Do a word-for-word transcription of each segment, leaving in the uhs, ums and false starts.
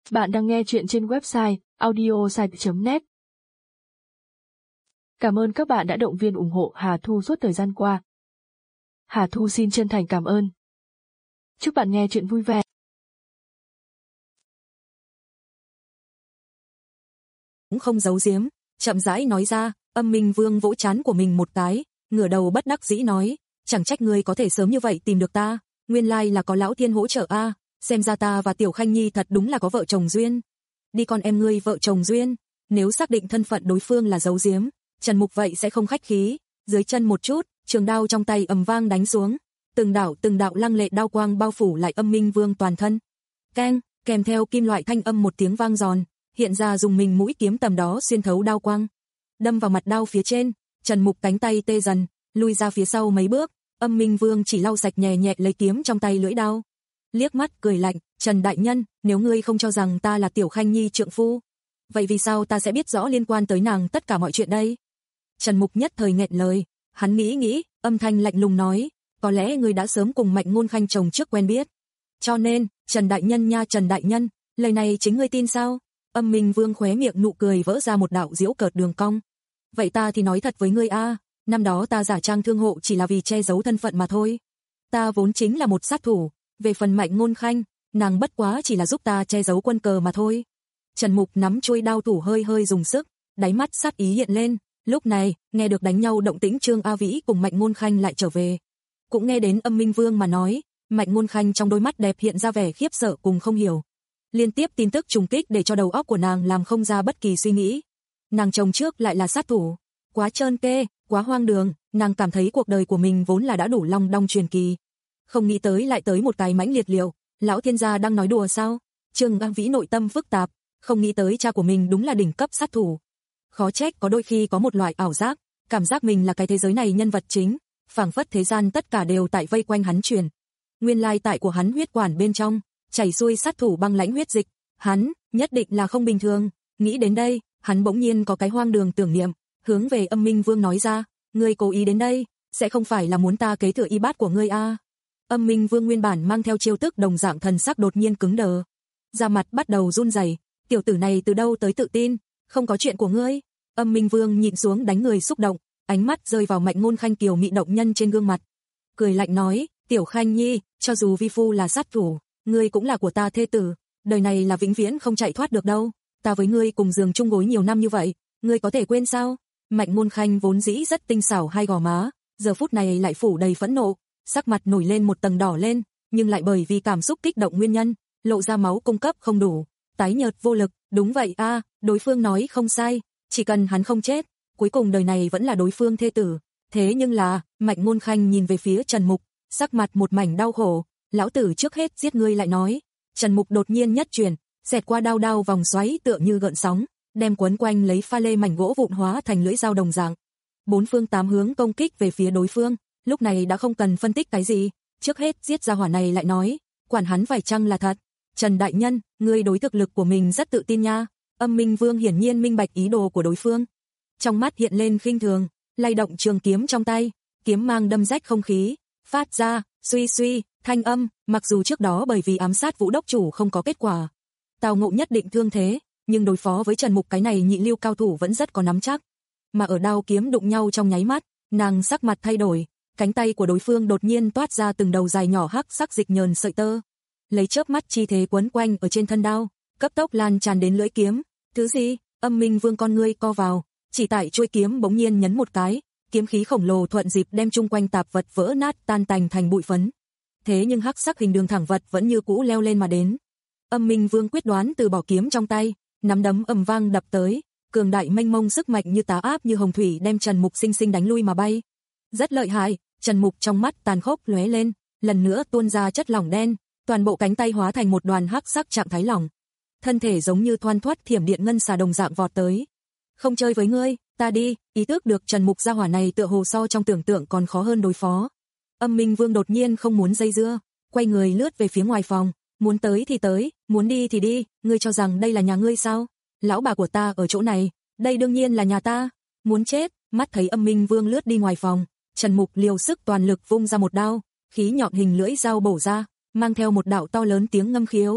Bạn đang nghe chuyện trên website audiosite chấm net. Cảm ơn các bạn đã động viên ủng hộ Hà Thu suốt thời gian qua. Hà Thu xin chân thành cảm ơn. Chúc bạn nghe chuyện vui vẻ. Cũng không giấu giếm, chậm rãi nói ra, Âm Minh Vương vỗ trán của mình một cái, ngửa đầu bất đắc dĩ nói, chẳng trách ngươi có thể sớm như vậy tìm được ta, nguyên lai là có lão thiên hỗ trợ a, xem ra ta và Tiểu Khanh Nhi thật đúng là có vợ chồng duyên. Đi con em ngươi vợ chồng duyên, nếu xác định thân phận đối phương là giấu giếm, Trần Mục vậy sẽ không khách khí, dưới chân một chút, trường đao trong tay ầm vang đánh xuống, từng đạo từng đạo lăng lệ đao quang bao phủ lại Âm Minh Vương toàn thân. Keng, kèm theo kim loại thanh âm một tiếng vang giòn, hiện ra dùng mình mũi kiếm tầm đó xuyên thấu đao quang, đâm vào mặt đao phía trên, Trần Mục cánh tay tê dần, lui ra phía sau mấy bước, Âm Minh Vương chỉ lau sạch nhẹ nhẹ lấy kiếm trong tay lưỡi đao. Liếc mắt cười lạnh, Trần đại nhân, nếu ngươi không cho rằng ta là Tiểu Khanh Nhi trượng phu, vậy vì sao ta sẽ biết rõ liên quan tới nàng tất cả mọi chuyện đây? Trần Mục nhất thời nghẹn lời, hắn nghĩ nghĩ, âm thanh lạnh lùng nói, có lẽ ngươi đã sớm cùng Mạnh Ngôn Khanh chồng trước quen biết. Cho nên, Trần đại nhân nha Trần đại nhân, lời này chính ngươi tin sao? Âm Minh Vương khóe miệng nụ cười vỡ ra một đạo giễu cợt đường cong. Vậy ta thì nói thật với ngươi a, năm đó ta giả trang thương hộ chỉ là vì che giấu thân phận mà thôi. Ta vốn chính là một sát thủ, về phần Mạnh Ngôn Khanh, nàng bất quá chỉ là giúp ta che giấu quân cờ mà thôi. Trần Mục nắm chuôi đao thủ hơi hơi dùng sức, đáy mắt sát ý hiện lên, lúc này, nghe được đánh nhau động tĩnh Trương A Vĩ cùng Mạnh Ngôn Khanh lại trở về. Cũng nghe đến Âm Minh Vương mà nói, Mạnh Ngôn Khanh trong đôi mắt đẹp hiện ra vẻ khiếp sợ cùng không hiểu. Liên tiếp tin tức trùng kích để cho đầu óc của nàng làm không ra bất kỳ suy nghĩ. Nàng chồng trước lại là sát thủ, quá trơn kê, quá hoang đường, nàng cảm thấy cuộc đời của mình vốn là đã đủ long đong truyền kỳ. Không nghĩ tới lại tới một cái mãnh liệt liệu, lão thiên gia đang nói đùa sao? Trương A Vĩ nội tâm phức tạp, không nghĩ tới cha của mình đúng là đỉnh cấp sát thủ. Khó trách có đôi khi có một loại ảo giác, cảm giác mình là cái thế giới này nhân vật chính, phảng phất thế gian tất cả đều tại vây quanh hắn truyền. Nguyên lai tại của hắn huyết quản bên trong, chảy xuôi sát thủ băng lãnh huyết dịch, hắn nhất định là không bình thường. Nghĩ đến đây, hắn bỗng nhiên có cái hoang đường tưởng niệm, hướng về Âm Minh Vương nói ra, ngươi cố ý đến đây, sẽ không phải là muốn ta kế thừa y bát của ngươi a? À? Âm Minh Vương nguyên bản mang theo chiêu tức đồng dạng thần sắc đột nhiên cứng đờ, da mặt bắt đầu run rẩy, tiểu tử này từ đâu tới tự tin, không có chuyện của ngươi. Âm Minh Vương nhịn xuống đánh người xúc động, ánh mắt rơi vào Mạnh Ngôn Khanh kiều mị động nhân trên gương mặt, cười lạnh nói, Tiểu Khanh Nhi, cho dù vi phu là sát thủ, ngươi cũng là của ta thê tử, đời này là vĩnh viễn không chạy thoát được đâu, ta với ngươi cùng giường chung gối nhiều năm như vậy, ngươi có thể quên sao? Mạnh Ngôn Khanh vốn dĩ rất tinh xảo hai gò má, giờ phút này lại phủ đầy phẫn nộ, sắc mặt nổi lên một tầng đỏ lên, nhưng lại bởi vì cảm xúc kích động nguyên nhân, lộ ra máu cung cấp không đủ, tái nhợt vô lực. Đúng vậy a, à, đối phương nói không sai, chỉ cần hắn không chết, cuối cùng đời này vẫn là đối phương thê tử. Thế nhưng là, Mạnh Ngôn Khanh nhìn về phía Trần Mục, sắc mặt một mảnh đau khổ, lão tử trước hết giết ngươi lại nói. Trần Mục đột nhiên nhất chuyển, xẹt qua đao đao vòng xoáy tựa như gợn sóng, đem quấn quanh lấy pha lê mảnh gỗ vụn hóa thành lưỡi dao đồng dạng. Bốn phương tám hướng công kích về phía đối phương, lúc này đã không cần phân tích cái gì, trước hết giết ra hỏa này lại nói, quản hắn phải chăng là thật. Trần đại nhân, ngươi đối thực lực của mình rất tự tin nha. Âm Minh Vương hiển nhiên minh bạch ý đồ của đối phương, trong mắt hiện lên khinh thường, lay động trường kiếm trong tay, kiếm mang đâm rách không khí, phát ra suy suy thanh âm, mặc dù trước đó bởi vì ám sát Vũ đốc chủ không có kết quả, Tào Ngộ nhất định thương thế, nhưng đối phó với Trần Mục cái này nhị lưu cao thủ vẫn rất có nắm chắc. Mà ở đao kiếm đụng nhau trong nháy mắt, nàng sắc mặt thay đổi, cánh tay của đối phương đột nhiên toát ra từng đầu dài nhỏ hắc sắc dịch nhờn sợi tơ, lấy chớp mắt chi thế quấn quanh ở trên thân đao, cấp tốc lan tràn đến lưỡi kiếm. Thứ gì? Âm Minh Vương con ngươi co vào, chỉ tại chuôi kiếm bỗng nhiên nhấn một cái, kiếm khí khổng lồ thuận dịp đem chung quanh tạp vật vỡ nát tan tành thành bụi phấn. Thế nhưng hắc sắc hình đường thẳng vật vẫn như cũ leo lên mà đến. Âm Minh Vương quyết đoán từ bỏ kiếm trong tay, nắm đấm ầm vang đập tới, cường đại mênh mông sức mạnh như tá áp như hồng thủy đem Trần Mục sinh sinh đánh lui mà bay. Rất lợi hại. Trần Mục trong mắt tàn khốc lóe lên, lần nữa tuôn ra chất lỏng đen, toàn bộ cánh tay hóa thành một đoàn hắc sắc trạng thái lỏng. Thân thể giống như thoăn thoắt thiểm điện ngân xà đồng dạng vọt tới. Không chơi với ngươi, ta đi. Ý thức được Trần Mục gia hỏa này tựa hồ so trong tưởng tượng còn khó hơn đối phó. Âm Minh Vương đột nhiên không muốn dây dưa, quay người lướt về phía ngoài phòng, muốn tới thì tới, muốn đi thì đi, ngươi cho rằng đây là nhà ngươi sao? Lão bà của ta ở chỗ này, đây đương nhiên là nhà ta. Muốn chết. Mắt thấy Âm Minh Vương lướt đi ngoài phòng, Trần Mục liều sức toàn lực vung ra một đao, khí nhọn hình lưỡi dao bổ ra, mang theo một đạo to lớn tiếng ngâm khiếu.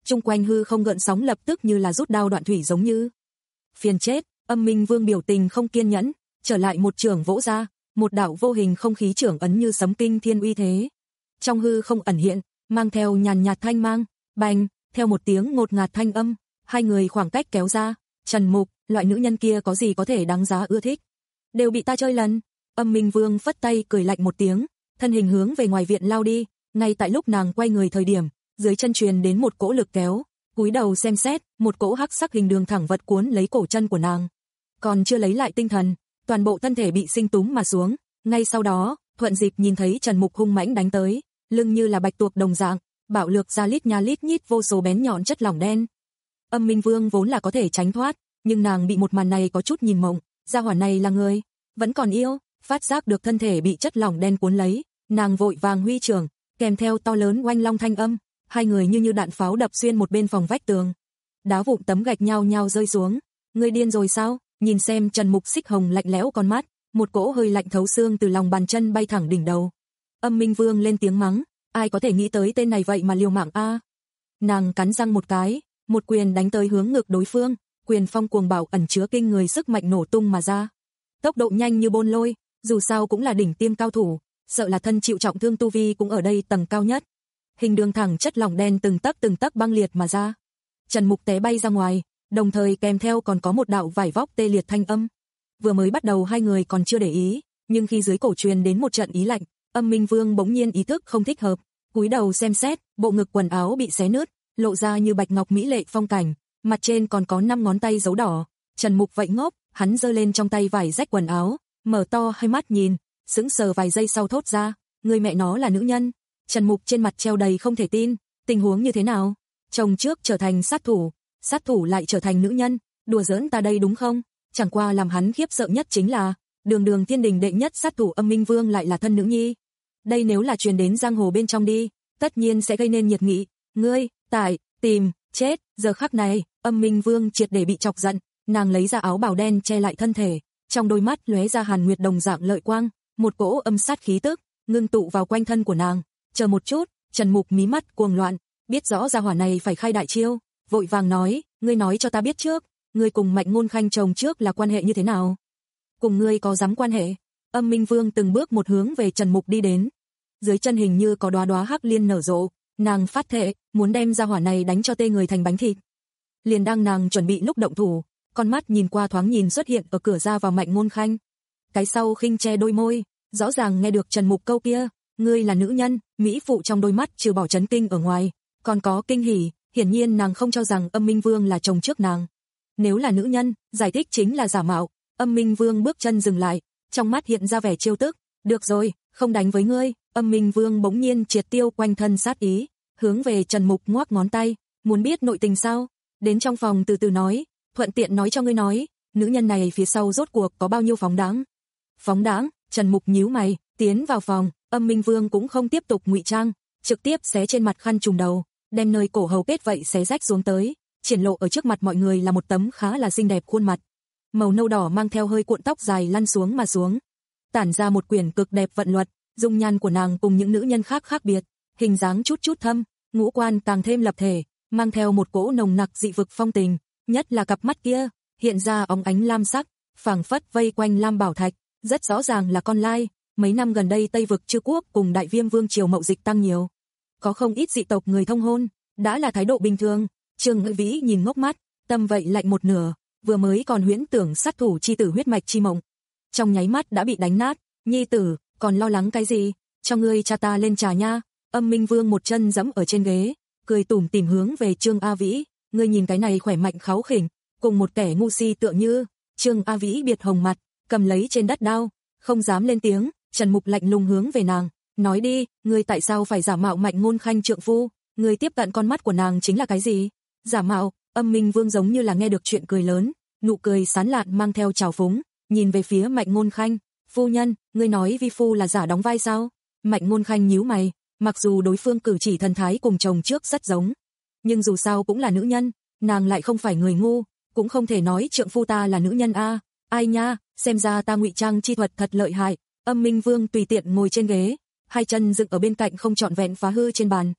chung quanh hư không gợn sóng lập tức như là rút đao đoạn thủy giống như. Phiền chết, Âm Minh Vương biểu tình không kiên nhẫn, trở lại một trường vỗ ra, một đạo vô hình không khí trưởng ấn như sấm kinh thiên uy thế. Trong hư không ẩn hiện, mang theo nhàn nhạt thanh mang, bành, theo một tiếng ngột ngạt thanh âm, hai người khoảng cách kéo ra, Trần Mục, loại nữ nhân kia có gì có thể đáng giá ưa thích. Đều bị ta chơi lần. Âm Minh Vương phất tay cười lạnh một tiếng, thân hình hướng về ngoài viện lao đi, ngay tại lúc nàng quay người thời điểm, dưới chân truyền đến một cỗ lực kéo, cúi đầu xem xét, một cỗ hắc sắc hình đường thẳng vật cuốn lấy cổ chân của nàng. Còn chưa lấy lại tinh thần, toàn bộ thân thể bị sinh túm mà xuống, ngay sau đó, thuận dịp nhìn thấy Trần Mục hung mãnh đánh tới, lưng như là bạch tuộc đồng dạng, bạo lược ra lít nha lít nhít vô số bén nhọn chất lỏng đen. Âm Minh Vương vốn là có thể tránh thoát, nhưng nàng bị một màn này có chút nhìn mộng, gia hỏa này là người, vẫn còn yêu, phát giác được thân thể bị chất lỏng đen cuốn lấy, nàng vội vàng huy trưởng, kèm theo to lớn oanh long thanh âm, hai người như như đạn pháo đập xuyên một bên phòng vách tường. Đá vụn tấm gạch nhao nhao rơi xuống, ngươi điên rồi sao? Nhìn xem Trần Mục xích hồng lạnh lẽo con mắt, một cỗ hơi lạnh thấu xương từ lòng bàn chân bay thẳng đỉnh đầu. Âm Minh Vương lên tiếng mắng, ai có thể nghĩ tới tên này vậy mà liều mạng a. Nàng cắn răng một cái, một quyền đánh tới hướng ngực đối phương, quyền phong cuồng bạo ẩn chứa kinh người sức mạnh nổ tung mà ra. Tốc độ nhanh như bôn lôi, dù sao cũng là đỉnh tiêm cao thủ, sợ là thân chịu trọng thương tu vi cũng ở đây tầng cao nhất. Hình đường thẳng chất lỏng đen từng tấc từng tấc băng liệt mà ra. Trần Mục té bay ra ngoài, đồng thời kèm theo còn có một đạo vải vóc tê liệt thanh âm. Vừa mới bắt đầu hai người còn chưa để ý, nhưng khi dưới cổ truyền đến một trận ý lạnh, Âm Minh Vương bỗng nhiên ý thức không thích hợp, cúi đầu xem xét, bộ ngực quần áo bị xé nứt, lộ ra như bạch ngọc mỹ lệ phong cảnh, mặt trên còn có năm ngón tay dấu đỏ. Trần Mục vậy ngốc, hắn giơ lên trong tay vải rách quần áo, mở to hai mắt nhìn, sững sờ vài giây sau thốt ra, người mẹ nó là nữ nhân. Trần Mục trên mặt treo đầy không thể tin, tình huống như thế nào? Chồng trước trở thành sát thủ, sát thủ lại trở thành nữ nhân, đùa giỡn ta đây đúng không? Chẳng qua làm hắn khiếp sợ nhất chính là, đường đường thiên đình đệ nhất sát thủ Âm Minh Vương lại là thân nữ nhi. Đây nếu là truyền đến giang hồ bên trong đi, tất nhiên sẽ gây nên nhiệt nghị, ngươi, tại, tìm, chết. Giờ khắc này, Âm Minh Vương triệt để bị chọc giận, nàng lấy ra áo bào đen che lại thân thể, trong đôi mắt lóe ra hàn nguyệt đồng dạng lợi quang, một cỗ âm sát khí tức ngưng tụ vào quanh thân của nàng. Chờ một chút, Trần Mục mí mắt cuồng loạn, biết rõ gia hỏa này phải khai đại chiêu, vội vàng nói, ngươi nói cho ta biết trước, ngươi cùng Mạnh Ngôn Khanh chồng trước là quan hệ như thế nào? Cùng ngươi có dám quan hệ? Âm Minh Vương từng bước một hướng về Trần Mục đi đến, dưới chân hình như có đóa đóa hắc liên nở rộ, nàng phát thệ muốn đem gia hỏa này đánh cho tê người thành bánh thịt. Liền đang nàng chuẩn bị lúc động thủ, con mắt nhìn qua thoáng nhìn xuất hiện ở cửa ra vào Mạnh Ngôn Khanh. Cái sau khinh che đôi môi, rõ ràng nghe được Trần Mục câu kia, ngươi là nữ nhân, mỹ phụ trong đôi mắt trừ bỏ chấn kinh ở ngoài, còn có kinh hỉ, hiển nhiên nàng không cho rằng Âm Minh Vương là chồng trước nàng. Nếu là nữ nhân, giải thích chính là giả mạo. Âm Minh Vương bước chân dừng lại, trong mắt hiện ra vẻ trêu tức, được rồi, không đánh với ngươi. Âm Minh Vương bỗng nhiên triệt tiêu quanh thân sát ý, hướng về Trần Mục ngoắc ngón tay, muốn biết nội tình sao? Đến trong phòng từ từ nói, thuận tiện nói cho ngươi nói, nữ nhân này phía sau rốt cuộc có bao nhiêu phóng đáng. Phóng đáng? Trần Mục nhíu mày, tiến vào phòng, Âm Minh Vương cũng không tiếp tục ngụy trang, trực tiếp xé trên mặt khăn trùm đầu, đem nơi cổ hầu kết vậy xé rách xuống tới, triển lộ ở trước mặt mọi người là một tấm khá là xinh đẹp khuôn mặt. Màu nâu đỏ mang theo hơi cuộn tóc dài lăn xuống mà xuống, tản ra một quyển cực đẹp vận luật, dung nhan của nàng cùng những nữ nhân khác khác biệt, hình dáng chút chút thâm, ngũ quan càng thêm lập thể, mang theo một cỗ nồng nặc dị vực phong tình, nhất là cặp mắt kia, hiện ra óng ánh lam sắc, phảng phất vây quanh lam bảo thạch, rất rõ ràng là con lai. Mấy năm gần đây Tây vực Chư quốc cùng Đại Viêm Vương triều mậu dịch tăng nhiều, có không ít dị tộc người thông hôn, đã là thái độ bình thường. Trương Ngự Vĩ nhìn ngốc mắt, tâm vậy lạnh một nửa, vừa mới còn huyễn tưởng sát thủ chi tử huyết mạch chi mộng, trong nháy mắt đã bị đánh nát. Nhi tử, còn lo lắng cái gì? Cho ngươi cha ta lên trà nha. Âm Minh Vương một chân giẫm ở trên ghế, cười tủm tỉm hướng về Trương A Vĩ, ngươi nhìn cái này khỏe mạnh kháu khỉnh, cùng một kẻ ngu si tựa như. Trương A Vĩ biệt hồng mặt, cầm lấy trên đất đao, không dám lên tiếng. Trần Mục lạnh lùng hướng về nàng, nói đi, ngươi tại sao phải giả mạo Mạnh Ngôn Khanh trượng phu? Ngươi tiếp cận con mắt của nàng chính là cái gì? Giả mạo? Âm Minh Vương giống như là nghe được chuyện cười lớn, nụ cười sán lạn mang theo trào phúng, nhìn về phía Mạnh Ngôn Khanh, phu nhân, ngươi nói vi phu là giả đóng vai sao? Mạnh Ngôn Khanh nhíu mày, mặc dù đối phương cử chỉ thần thái cùng chồng trước rất giống, nhưng dù sao cũng là nữ nhân, nàng lại không phải người ngu, cũng không thể nói trượng phu ta là nữ nhân a. Ai nha, xem ra ta ngụy trang chi thuật thật lợi hại. Âm Minh Vương tùy tiện ngồi trên ghế, hai chân dựng ở bên cạnh không trọn vẹn phá hư trên bàn.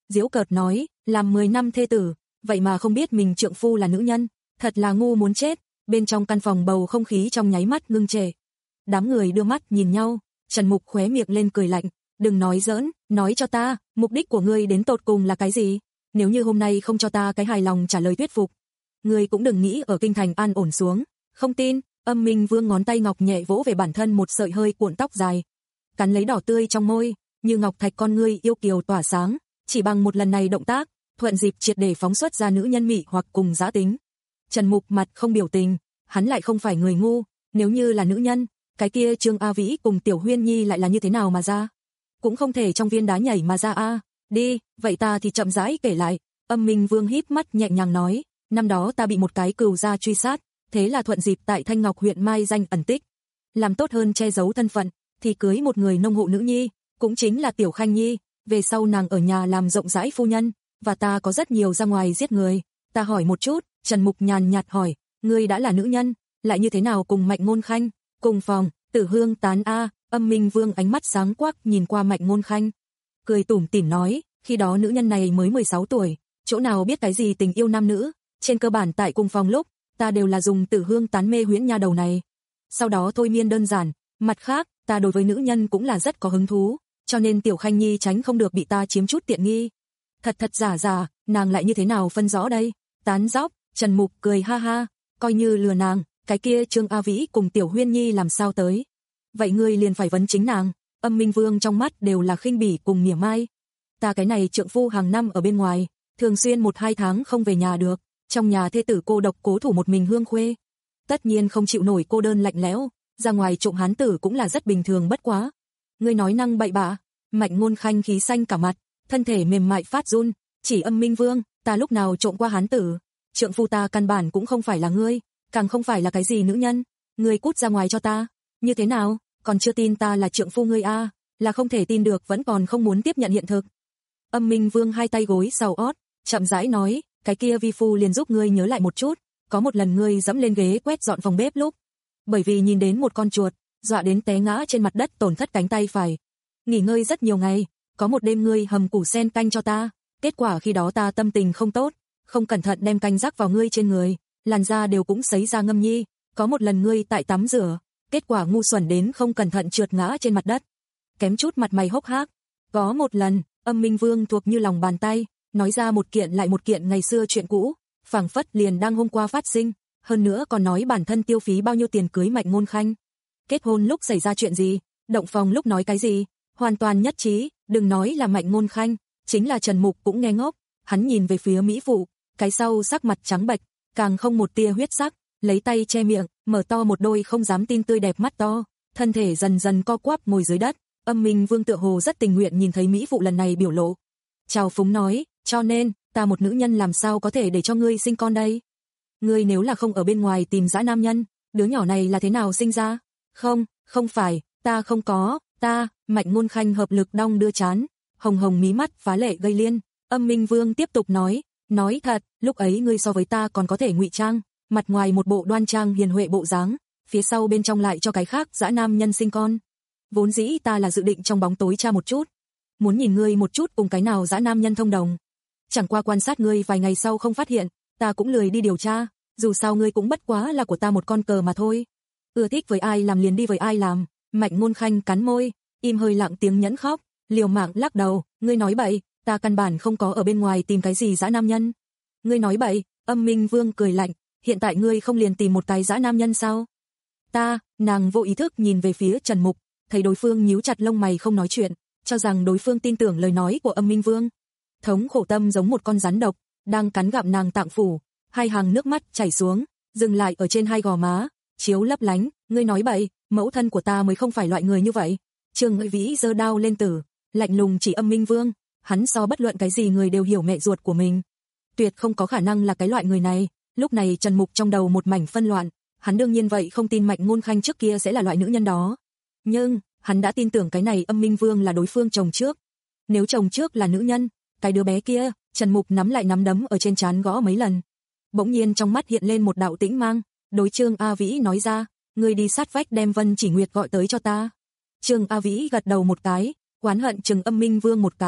giễu cợt nói, làm mười năm thê tử, vậy mà không biết mình trượng phu là nữ nhân, thật là ngu muốn chết. Bên trong căn phòng bầu không khí trong nháy mắt ngưng trệ. Đám người đưa mắt nhìn nhau, Trần Mục khóe miệng lên cười lạnh, đừng nói giỡn, nói cho ta, mục đích của ngươi đến tột cùng là cái gì? Nếu như hôm nay không cho ta cái hài lòng trả lời thuyết phục, ngươi cũng đừng nghĩ ở kinh thành an ổn xuống. Không tin, Âm Minh Vương ngón tay ngọc nhẹ vỗ về bản thân một sợi hơi cuộn tóc dài, cắn lấy đỏ tươi trong môi, như ngọc thạch con ngươi yêu kiều tỏa sáng, chỉ bằng một lần này động tác, thuận dịp triệt để phóng xuất ra nữ nhân mị hoặc cùng dã tính. Trần Mục mặt không biểu tình, hắn lại không phải người ngu, nếu như là nữ nhân, cái kia Trương A Vĩ cùng Tiểu Huyên Nhi lại là như thế nào mà ra? Cũng không thể trong viên đá nhảy mà ra a. À. Đi, vậy ta thì chậm rãi kể lại. Âm Minh Vương híp mắt nhẹ nhàng nói, năm đó ta bị một cái cừu gia truy sát, thế là thuận dịp tại Thanh Ngọc huyện mai danh ẩn tích, làm tốt hơn che giấu thân phận, thì cưới một người nông hộ nữ nhi, cũng chính là Tiểu Khanh Nhi, về sau nàng ở nhà làm rộng rãi phu nhân, và ta có rất nhiều ra ngoài giết người. Ta hỏi một chút, Trần Mục nhàn nhạt hỏi, ngươi đã là nữ nhân, lại như thế nào cùng Mạnh Ngôn Khanh, cùng phòng, Tử Hương tán a. Âm Minh Vương ánh mắt sáng quắc nhìn qua Mạnh Ngôn Khanh, cười tủm tỉm nói, khi đó nữ nhân này mới mười sáu tuổi, chỗ nào biết cái gì tình yêu nam nữ, trên cơ bản tại cùng phòng lúc, ta đều là dùng Tử Hương tán mê huyễn nha đầu này. Sau đó thôi miên đơn giản, mặt khác, ta đối với nữ nhân cũng là rất có hứng thú, cho nên Tiểu Khanh Nhi tránh không được bị ta chiếm chút tiện nghi. Thật thật giả giả, nàng lại như thế nào phân rõ đây? Tán dóc, Trần Mục cười ha ha, coi như lừa nàng, cái kia Trương A Vĩ cùng Tiểu Huyên Nhi làm sao tới? Vậy ngươi liền phải vấn chính nàng. Âm Minh Vương trong mắt đều là khinh bỉ cùng mỉa mai. Ta cái này trượng phu hàng năm ở bên ngoài, thường xuyên một hai tháng không về nhà được, trong nhà thê tử cô độc cố thủ một mình hương khuê, tất nhiên không chịu nổi cô đơn lạnh lẽo, ra ngoài trộm hán tử cũng là rất bình thường bất quá. Ngươi nói năng bậy bạ. Mạnh Ngôn Khanh khí xanh cả mặt, thân thể mềm mại phát run, chỉ Âm Minh Vương, ta lúc nào trộm qua hán tử? Trượng phu ta căn bản cũng không phải là ngươi, càng không phải là cái gì nữ nhân, ngươi cút ra ngoài cho ta. Như thế nào, còn chưa tin ta là trượng phu ngươi a? À? Là không thể tin được vẫn còn không muốn tiếp nhận hiện thực. Âm Minh Vương hai tay gối sau ót, chậm rãi nói, cái kia vi phu liền giúp ngươi nhớ lại một chút, có một lần ngươi dẫm lên ghế quét dọn phòng bếp lúc, bởi vì nhìn đến một con chuột, dọa đến té ngã trên mặt đất tổn thất cánh tay phải. Nghỉ ngơi rất nhiều ngày, có một đêm ngươi hầm củ sen canh cho ta, kết quả khi đó ta tâm tình không tốt, không cẩn thận đem canh rắc vào ngươi trên người, làn da đều cũng sấy ra ngâm nhi, có một lần ngươi tại tắm rửa, kết quả ngu xuẩn đến không cẩn thận trượt ngã trên mặt đất, kém chút mặt mày hốc hác. Có một lần, Âm Minh Vương thuộc như lòng bàn tay, nói ra một kiện lại một kiện ngày xưa chuyện cũ, phảng phất liền đang hôm qua phát sinh, hơn nữa còn nói bản thân tiêu phí bao nhiêu tiền cưới Mạnh Ngôn Khanh, kết hôn lúc xảy ra chuyện gì, động phòng lúc nói cái gì, hoàn toàn nhất trí. Đừng nói là Mạnh Ngôn Khanh, chính là Trần Mục cũng nghe ngốc, hắn nhìn về phía mỹ phụ, cái sau sắc mặt trắng bệch, càng không một tia huyết sắc, lấy tay che miệng, mở to một đôi không dám tin tươi đẹp mắt to, thân thể dần dần co quắp ngồi dưới đất. Âm Minh Vương tựa hồ rất tình nguyện nhìn thấy mỹ phụ lần này biểu lộ, chào phúng nói, cho nên, ta một nữ nhân làm sao có thể để cho ngươi sinh con đây? Ngươi nếu là không ở bên ngoài tìm dã nam nhân, đứa nhỏ này là thế nào sinh ra? Không, không phải, ta không có, ta. Mạnh Ngôn Khanh hợp lực đong đưa chán, hồng hồng mí mắt phá lệ gây liên. Âm Minh Vương tiếp tục nói, nói thật, lúc ấy ngươi so với ta còn có thể ngụy trang, mặt ngoài một bộ đoan trang hiền huệ bộ dáng, phía sau bên trong lại cho cái khác dã nam nhân sinh con. Vốn dĩ ta là dự định trong bóng tối tra một chút, muốn nhìn ngươi một chút cùng cái nào dã nam nhân thông đồng. Chẳng qua quan sát ngươi vài ngày sau không phát hiện, ta cũng lười đi điều tra, dù sao ngươi cũng bất quá là của ta một con cờ mà thôi. Ưa thích với ai làm liền đi với ai làm. Mạnh Ngôn Khanh cắn môi, im hơi lặng tiếng nhẫn khóc, liều mạng lắc đầu, ngươi nói bậy, ta căn bản không có ở bên ngoài tìm cái gì dã nam nhân. Ngươi nói bậy. Âm Minh Vương cười lạnh, hiện tại ngươi không liền tìm một cái dã nam nhân sao? Ta. Nàng vô ý thức nhìn về phía Trần Mục, thấy đối phương nhíu chặt lông mày không nói chuyện, cho rằng đối phương tin tưởng lời nói của Âm Minh Vương. Thống khổ tâm giống một con rắn độc, đang cắn gặm nàng tạng phủ, hai hàng nước mắt chảy xuống, dừng lại ở trên hai gò má, chiếu lấp lánh, ngươi nói bậy, mẫu thân của ta mới không phải loại người như vậy. Trương Ngụy Vĩ giơ đao lên tử, lạnh lùng chỉ Âm Minh Vương, hắn so bất luận cái gì người đều hiểu mẹ ruột của mình, tuyệt không có khả năng là cái loại người này. Lúc này Trần Mục trong đầu một mảnh phân loạn, hắn đương nhiên vậy không tin Mạnh Ngôn Khanh trước kia sẽ là loại nữ nhân đó, nhưng hắn đã tin tưởng cái này Âm Minh Vương là đối phương chồng trước. Nếu chồng trước là nữ nhân, cái đứa bé kia, Trần Mục nắm lại nắm đấm ở trên trán gõ mấy lần. Bỗng nhiên trong mắt hiện lên một đạo tĩnh mang, đối Trương A Vĩ nói ra, ngươi đi sát vách đem Vân Chỉ Nguyệt gọi tới cho ta. Trương A Vĩ gật đầu một cái, oán hận chừng Âm Minh Vương một cái,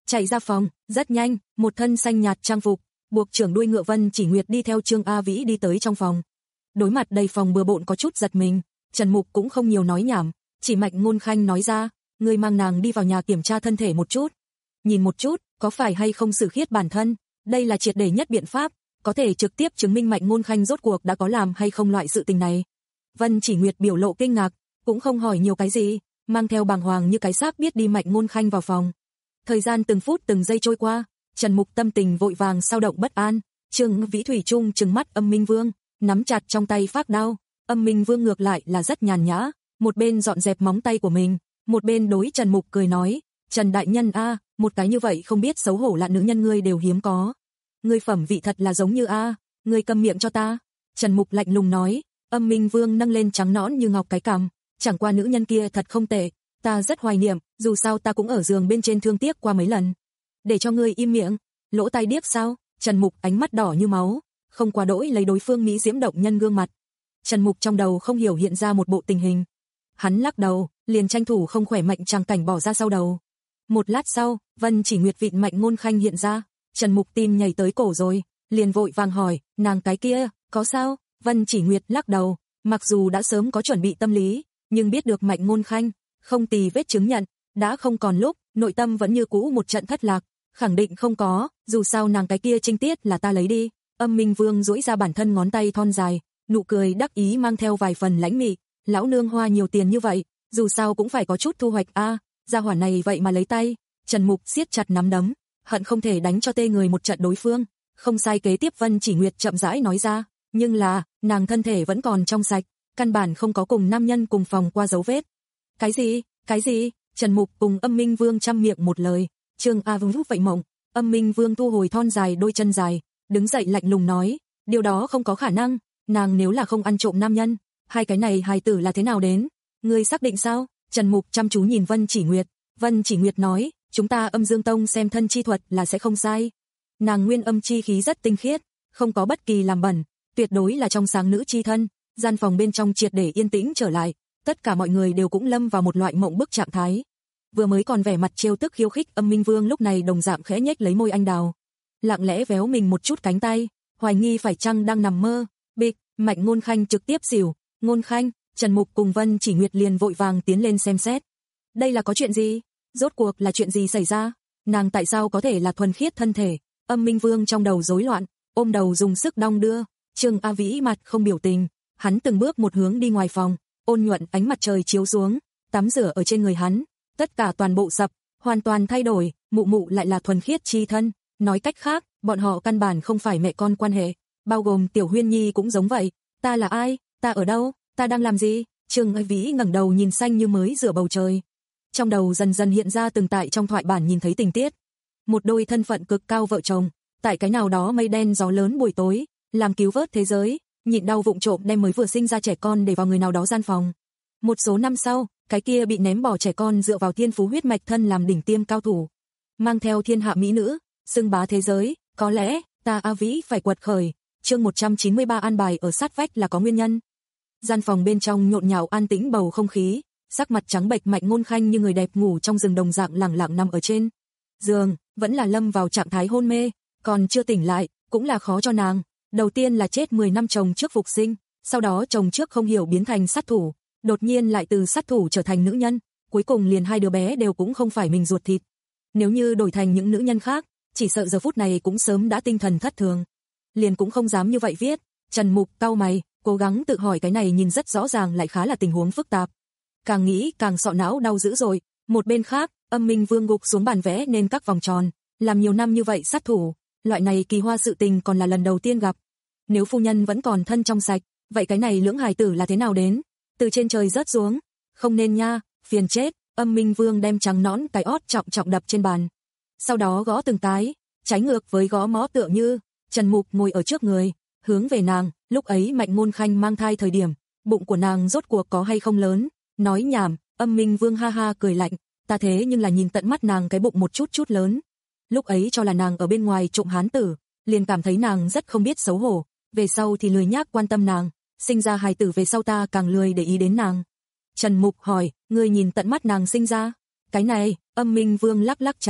chạy ra phòng, rất nhanh, một thân xanh nhạt trang phục, buộc trưởng đuôi ngựa Vân Chỉ Nguyệt đi theo Trương A Vĩ đi tới trong phòng. Đối mặt đầy phòng bừa bộn có chút giật mình, Trần Mục cũng không nhiều nói nhảm, chỉ Mạnh Ngôn Khanh nói ra, ngươi mang nàng đi vào nhà kiểm tra thân thể một chút. Nhìn một chút, có phải hay không xử khiết bản thân, đây là triệt để nhất biện pháp, có thể trực tiếp chứng minh Mạnh Ngôn Khanh rốt cuộc đã có làm hay không loại sự tình này. Vân Chỉ Nguyệt biểu lộ kinh ngạc, cũng không hỏi nhiều cái gì, mang theo bàng hoàng như cái xác biết đi Mạnh Ngôn Khanh vào phòng. Thời gian từng phút từng giây trôi qua, Trần Mục tâm tình vội vàng sao động bất an, Trương Vĩ Thủy Trung trừng mắt Âm Minh Vương, nắm chặt trong tay phác đao, Âm Minh Vương ngược lại là rất nhàn nhã, một bên dọn dẹp móng tay của mình, một bên đối Trần Mục cười nói, Trần đại nhân a, một cái như vậy không biết xấu hổ lạ nữ nhân ngươi đều hiếm có. Ngươi phẩm vị thật là giống như a, ngươi câm miệng cho ta. Trần Mục lạnh lùng nói, Âm Minh Vương nâng lên trắng nõn như ngọc cái cằm, chẳng qua nữ nhân kia thật không tệ, ta rất hoài niệm, dù sao ta cũng ở giường bên trên thương tiếc qua mấy lần. Để cho ngươi im miệng, lỗ tai điếc sao? Trần Mục ánh mắt đỏ như máu, không quá đỗi lấy đối phương mỹ diễm động nhân gương mặt. Trần Mục trong đầu không hiểu hiện ra một bộ tình hình. Hắn lắc đầu, liền tranh thủ không khỏe mạnh tràng cảnh bỏ ra sau đầu. Một lát sau, Vân Chỉ Nguyệt vịn Mạnh Ngôn Khanh hiện ra, Trần Mục tim nhảy tới cổ rồi, liền vội vàng hỏi, nàng cái kia, có sao? Vân Chỉ Nguyệt lắc đầu, mặc dù đã sớm có chuẩn bị tâm lý, nhưng biết được Mạnh Ngôn Khanh không tì vết chứng nhận, đã không còn lúc, nội tâm vẫn như cũ một trận thất lạc, khẳng định không có, dù sao nàng cái kia trinh tiết là ta lấy đi. Âm Minh Vương duỗi ra bản thân ngón tay thon dài, nụ cười đắc ý mang theo vài phần lãnh mị, lão nương hoa nhiều tiền như vậy, dù sao cũng phải có chút thu hoạch a, à, gia hỏa này vậy mà lấy tay. Trần Mục siết chặt nắm đấm, hận không thể đánh cho tê người một trận đối phương. Không sai, kế tiếp Vân Chỉ Nguyệt chậm rãi nói ra, nhưng là, nàng thân thể vẫn còn trong sạch, căn bản không có cùng nam nhân cùng phòng qua dấu vết. Cái gì? Cái gì? Trần Mục cùng Âm Minh Vương trăm miệng một lời. Trương A Vương vậy mộng. Âm Minh Vương thu hồi thon dài đôi chân dài, đứng dậy lạnh lùng nói, điều đó không có khả năng, nàng nếu là không ăn trộm nam nhân, hai cái này hài tử là thế nào đến? Ngươi xác định sao? Trần Mục chăm chú nhìn Vân Chỉ Nguyệt. Vân Chỉ Nguyệt nói, chúng ta Âm Dương Tông xem thân chi thuật là sẽ không sai. Nàng nguyên âm chi khí rất tinh khiết, không có bất kỳ làm bẩn, tuyệt đối là trong sáng nữ chi thân. Gian phòng bên trong triệt để yên tĩnh trở lại, tất cả mọi người đều cũng lâm vào một loại mộng bức trạng thái. Vừa mới còn vẻ mặt trêu tức khiêu khích Âm Minh Vương lúc này đồng dạng khẽ nhếch lấy môi anh đào, lặng lẽ véo mình một chút cánh tay, hoài nghi phải chăng đang nằm mơ. Bịch, Mạnh Ngôn Khanh trực tiếp xỉu. Ngôn Khanh, Trần Mục cùng Vân Chỉ Nguyệt liền vội vàng tiến lên xem xét. Đây là có chuyện gì? Rốt cuộc là chuyện gì xảy ra? Nàng tại sao có thể là thuần khiết thân thể? Âm Minh Vương trong đầu rối loạn, ôm đầu dùng sức đong đưa. Trương A Vĩ mặt không biểu tình, hắn từng bước một hướng đi ngoài phòng, ôn nhuận ánh mặt trời chiếu xuống, tắm rửa ở trên người hắn, tất cả toàn bộ sập, hoàn toàn thay đổi, mụ mụ lại là thuần khiết chi thân, nói cách khác, bọn họ căn bản không phải mẹ con quan hệ, bao gồm Tiểu Huyên Nhi cũng giống vậy. Ta là ai? Ta ở đâu? Ta đang làm gì? Trương A Vĩ ngẩng đầu nhìn xanh như mới rửa bầu trời. Trong đầu dần dần hiện ra từng tại trong thoại bản nhìn thấy tình tiết. Một đôi thân phận cực cao vợ chồng, tại cái nào đó mây đen gió lớn buổi tối, làm cứu vớt thế giới, nhịn đau vụng trộm đem mới vừa sinh ra trẻ con để vào người nào đó gian phòng. Một số năm sau, cái kia bị ném bỏ trẻ con dựa vào thiên phú huyết mạch thân làm đỉnh tiêm cao thủ, mang theo thiên hạ mỹ nữ, xưng bá thế giới. Có lẽ, ta A Vĩ phải quật khởi. Chương một trăm chín mươi ba an bài ở sát vách là có nguyên nhân. Gian phòng bên trong nhộn nhạo an tĩnh bầu không khí, sắc mặt trắng bệch Mạnh Ngôn Khanh như người đẹp ngủ trong rừng đồng dạng lẳng lặng nằm ở trên giường, vẫn là lâm vào trạng thái hôn mê, còn chưa tỉnh lại, cũng là khó cho nàng. Đầu tiên là chết mười năm chồng trước phục sinh, sau đó chồng trước không hiểu biến thành sát thủ, đột nhiên lại từ sát thủ trở thành nữ nhân, cuối cùng liền hai đứa bé đều cũng không phải mình ruột thịt. Nếu như đổi thành những nữ nhân khác, chỉ sợ giờ phút này cũng sớm đã tinh thần thất thường. Liền cũng không dám như vậy viết. Trần Mục cau mày, cố gắng tự hỏi cái này nhìn rất rõ ràng lại khá là tình huống phức tạp. Càng nghĩ càng sọ não đau dữ rồi. Một bên khác, Âm Minh Vương gục xuống bàn vẽ nên các vòng tròn, làm nhiều năm như vậy sát thủ, loại này kỳ hoa sự tình còn là lần đầu tiên gặp. Nếu phu nhân vẫn còn thân trong sạch, vậy cái này lưỡng hài tử là thế nào đến? Từ trên trời rớt xuống? Không nên nha, phiền chết. Âm Minh Vương đem trắng nõn cái ót trọng trọng đập trên bàn, sau đó gõ từng cái, trái ngược với gõ mõ tựa như. Trần Mục ngồi ở trước người, hướng về nàng. Lúc ấy Mạnh Ngôn Khanh mang thai thời điểm, bụng của nàng rốt cuộc có hay không lớn? Nói nhảm. Âm Minh Vương ha ha cười lạnh, ta thế nhưng là nhìn tận mắt nàng cái bụng một chút chút lớn. Lúc ấy cho là nàng ở bên ngoài trộm hán tử, liền cảm thấy nàng rất không biết xấu hổ, về sau thì lười nhác quan tâm nàng, sinh ra hài tử về sau ta càng lười để ý đến nàng. Trần Mục hỏi, ngươi nhìn tận mắt nàng sinh ra? Cái này, Âm Minh Vương lắc lắc trán,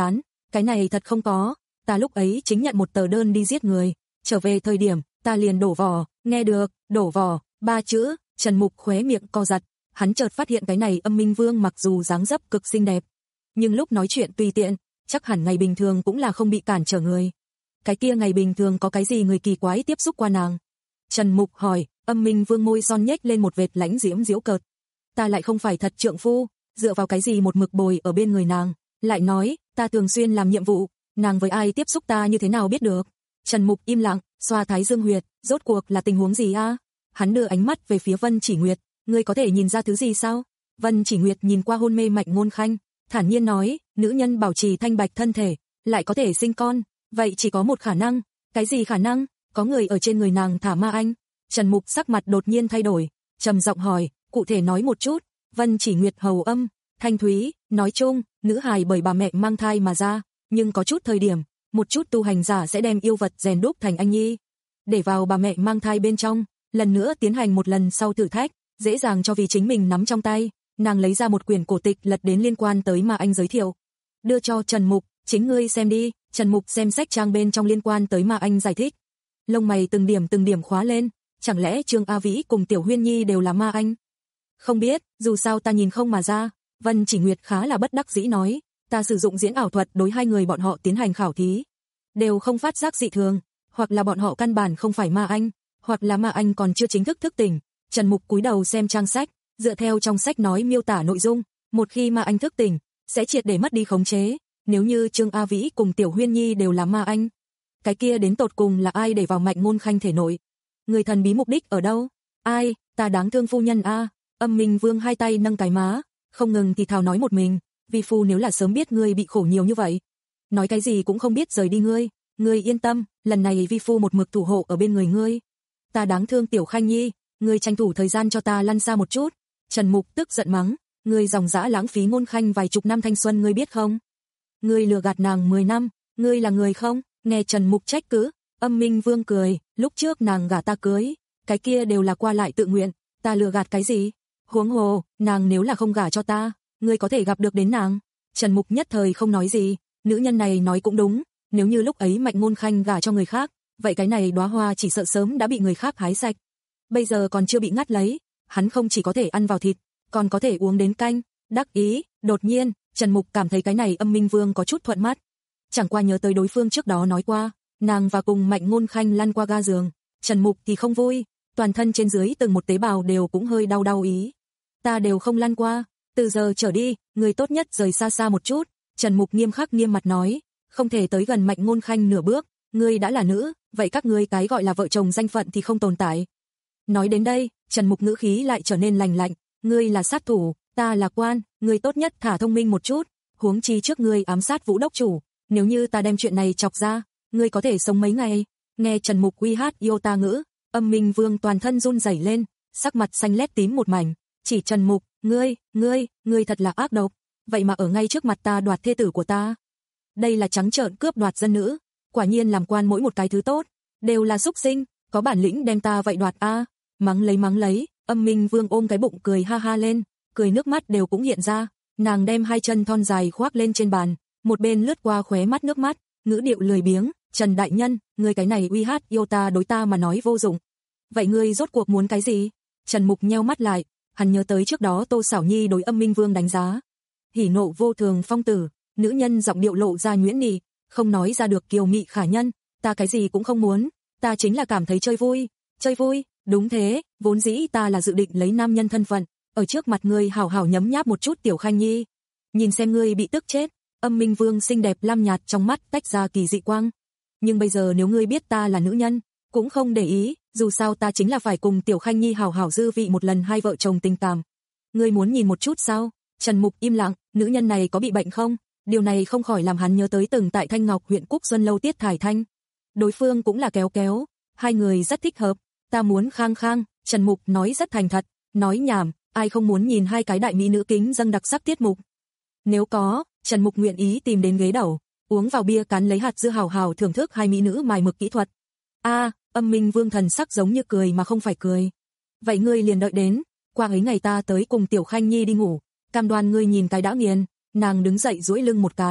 Cái này thật không có, ta lúc ấy chính nhận một tờ đơn đi giết người, trở về thời điểm, ta liền đổ vỏ, nghe được, đổ vỏ, ba chữ, Trần Mục khóe miệng co giật, hắn chợt phát hiện cái này Âm Minh Vương mặc dù dáng dấp cực xinh đẹp, nhưng lúc nói chuyện tùy tiện, chắc hẳn ngày bình thường cũng là không bị cản trở người. Cái kia ngày bình thường có cái gì người kỳ quái tiếp xúc qua nàng? Trần Mục hỏi. Âm Minh Vương môi son nhếch lên một vệt lãnh diễm giễu cợt. Ta lại không phải thật trượng phu, dựa vào cái gì một mực bồi ở bên người nàng, lại nói, ta thường xuyên làm nhiệm vụ, nàng với ai tiếp xúc ta như thế nào biết được? Trần Mục im lặng, xoa thái dương huyệt, rốt cuộc là tình huống gì a? Hắn đưa ánh mắt về phía Vân Chỉ Nguyệt, ngươi có thể nhìn ra thứ gì sao? Vân Chỉ Nguyệt nhìn qua hôn mê Mạnh Ngôn Khanh, thản nhiên nói, nữ nhân bảo trì thanh bạch thân thể, lại có thể sinh con, vậy chỉ có một khả năng, cái gì khả năng? Có người ở trên người nàng thả ma anh. Trần Mục sắc mặt đột nhiên thay đổi, trầm giọng hỏi, cụ thể nói một chút. Vân Chỉ Nguyệt hầu âm, thanh thúy, nói chung, nữ hài bởi bà mẹ mang thai mà ra, nhưng có chút thời điểm, một chút tu hành giả sẽ đem yêu vật rèn đúc thành anh nhi, để vào bà mẹ mang thai bên trong, lần nữa tiến hành một lần sau thử thách, dễ dàng cho vì chính mình nắm trong tay. Nàng lấy ra một quyển cổ tịch lật đến liên quan tới ma anh giới thiệu, đưa cho Trần Mục, chính ngươi xem đi. Trần Mục xem sách trang bên trong liên quan tới ma anh giải thích, lông mày từng điểm từng điểm khóa lên, chẳng lẽ Trương A Vĩ cùng Tiểu Huyên Nhi đều là ma anh? Không biết, dù sao ta nhìn không mà ra. Vân Chỉ Nguyệt khá là bất đắc dĩ nói, ta sử dụng diễn ảo thuật đối hai người bọn họ tiến hành khảo thí, đều không phát giác dị thường, hoặc là bọn họ căn bản không phải ma anh, hoặc là ma anh còn chưa chính thức thức tỉnh. Trần Mục cúi đầu xem trang sách, dựa theo trong sách nói miêu tả nội dung, một khi ma anh thức tỉnh, sẽ triệt để mất đi khống chế. Nếu như Trương A Vĩ cùng Tiểu Huyên Nhi đều là ma anh, cái kia đến tột cùng là ai để vào Mạnh Ngôn Khanh thể nội? Người thần bí mục đích ở đâu? Ai? Ta đáng thương phu nhân a. Âm Minh Vương hai tay nâng cái má, không ngừng thì thào nói một mình, vi phu nếu là sớm biết ngươi bị khổ nhiều như vậy, nói cái gì cũng không biết rời đi ngươi. Ngươi yên tâm, lần này vi phu một mực thủ hộ ở bên người ngươi. Ta đáng thương Tiểu Khanh Nhi, ngươi tranh thủ thời gian cho ta lăn xa một chút. Trần Mục tức giận mắng, ngươi dòng dã lãng phí Ngôn Khanh vài chục năm thanh xuân ngươi biết không? Ngươi lừa gạt nàng mười năm, ngươi là người không? Nghe Trần Mục trách cứ, Âm Minh Vương cười, lúc trước nàng gả ta cưới, cái kia đều là qua lại tự nguyện, ta lừa gạt cái gì? Huống hồ, nàng nếu là không gả cho ta, ngươi có thể gặp được đến nàng. Trần Mục nhất thời không nói gì, nữ nhân này nói cũng đúng, nếu như lúc ấy Mạnh Ngôn Khanh gả cho người khác, vậy cái này đóa hoa chỉ sợ sớm đã bị người khác hái sạch. Bây giờ còn chưa bị ngắt lấy, hắn không chỉ có thể ăn vào thịt, còn có thể uống đến canh. Đắc ý, đột nhiên, Trần Mục cảm thấy cái này Âm Minh Vương có chút thuận mắt. Chẳng qua nhớ tới đối phương trước đó nói qua, nàng và cùng Mạnh Ngôn Khanh lăn qua ga giường, Trần Mục thì không vui, toàn thân trên dưới từng một tế bào đều cũng hơi đau đau ý. Ta đều không lăn qua, từ giờ trở đi, người tốt nhất rời xa xa một chút. Trần Mục nghiêm khắc nghiêm mặt nói, không thể tới gần Mạnh Ngôn Khanh nửa bước, ngươi đã là nữ, vậy các ngươi cái gọi là vợ chồng danh phận thì không tồn tại. Nói đến đây, Trần Mục ngữ khí lại trở nên lành lạnh, ngươi là sát thủ, ta là quan, ngươi tốt nhất thả thông minh một chút, huống chi trước ngươi ám sát Vũ đốc chủ, nếu như ta đem chuyện này chọc ra, ngươi có thể sống mấy ngày. Nghe Trần Mục uy hát yêu ta ngữ, Âm Minh Vương toàn thân run rẩy lên, sắc mặt xanh lét tím một mảnh, chỉ Trần Mục, ngươi, ngươi, ngươi thật là ác độc, vậy mà ở ngay trước mặt ta đoạt thê tử của ta. Đây là trắng trợn cướp đoạt dân nữ, quả nhiên làm quan mỗi một cái thứ tốt, đều là xúc sinh, có bản lĩnh đem ta vậy đoạt a. Mắng lấy mắng lấy, Âm Minh Vương ôm cái bụng cười ha ha lên, cười nước mắt đều cũng hiện ra, nàng đem hai chân thon dài khoác lên trên bàn, một bên lướt qua khóe mắt nước mắt, ngữ điệu lười biếng, Trần đại nhân, ngươi cái này uy hát yêu ta đối ta mà nói vô dụng. Vậy ngươi rốt cuộc muốn cái gì? Trần Mục nheo mắt lại, hắn nhớ tới trước đó Tô Xảo Nhi đối Âm Minh Vương đánh giá. Hỉ nộ vô thường phong tử, nữ nhân giọng điệu lộ ra nhuyễn nị, không nói ra được kiều mị khả nhân, ta cái gì cũng không muốn, ta chính là cảm thấy chơi vui, chơi vui, đúng thế, vốn dĩ ta là dự định lấy nam nhân thân phận, ở trước mặt ngươi hảo hảo nhấm nháp một chút Tiểu Khanh Nhi, nhìn xem ngươi bị tức chết. Âm Minh Vương xinh đẹp lam nhạt trong mắt tách ra kỳ dị quang. Nhưng bây giờ nếu ngươi biết ta là nữ nhân, cũng không để ý, dù sao ta chính là phải cùng Tiểu Khanh Nhi hảo hảo dư vị một lần hai vợ chồng tình cảm. Ngươi muốn nhìn một chút sao? Trần Mục im lặng, nữ nhân này có bị bệnh không? Điều này không khỏi làm hắn nhớ tới từng tại Thanh Ngọc huyện Cúc Xuân lâu Tiết Thải Thanh. Đối phương cũng là kéo kéo, hai người rất thích hợp. Ta muốn khang khang, Trần Mục nói rất thành thật, nói nhảm, ai không muốn nhìn hai cái đại mỹ nữ kính dâng đặc sắc tiết mục. Nếu có, Trần Mục nguyện ý tìm đến ghế đầu, uống vào bia cán lấy hạt dưa hào hào thưởng thức hai mỹ nữ mài mực kỹ thuật. A, Âm Minh Vương thần sắc giống như cười mà không phải cười. Vậy ngươi liền đợi đến, qua ấy ngày ta tới cùng Tiểu Khanh Nhi đi ngủ, cam đoan ngươi nhìn cái đã nghiền. Nàng đứng dậy duỗi lưng một cái,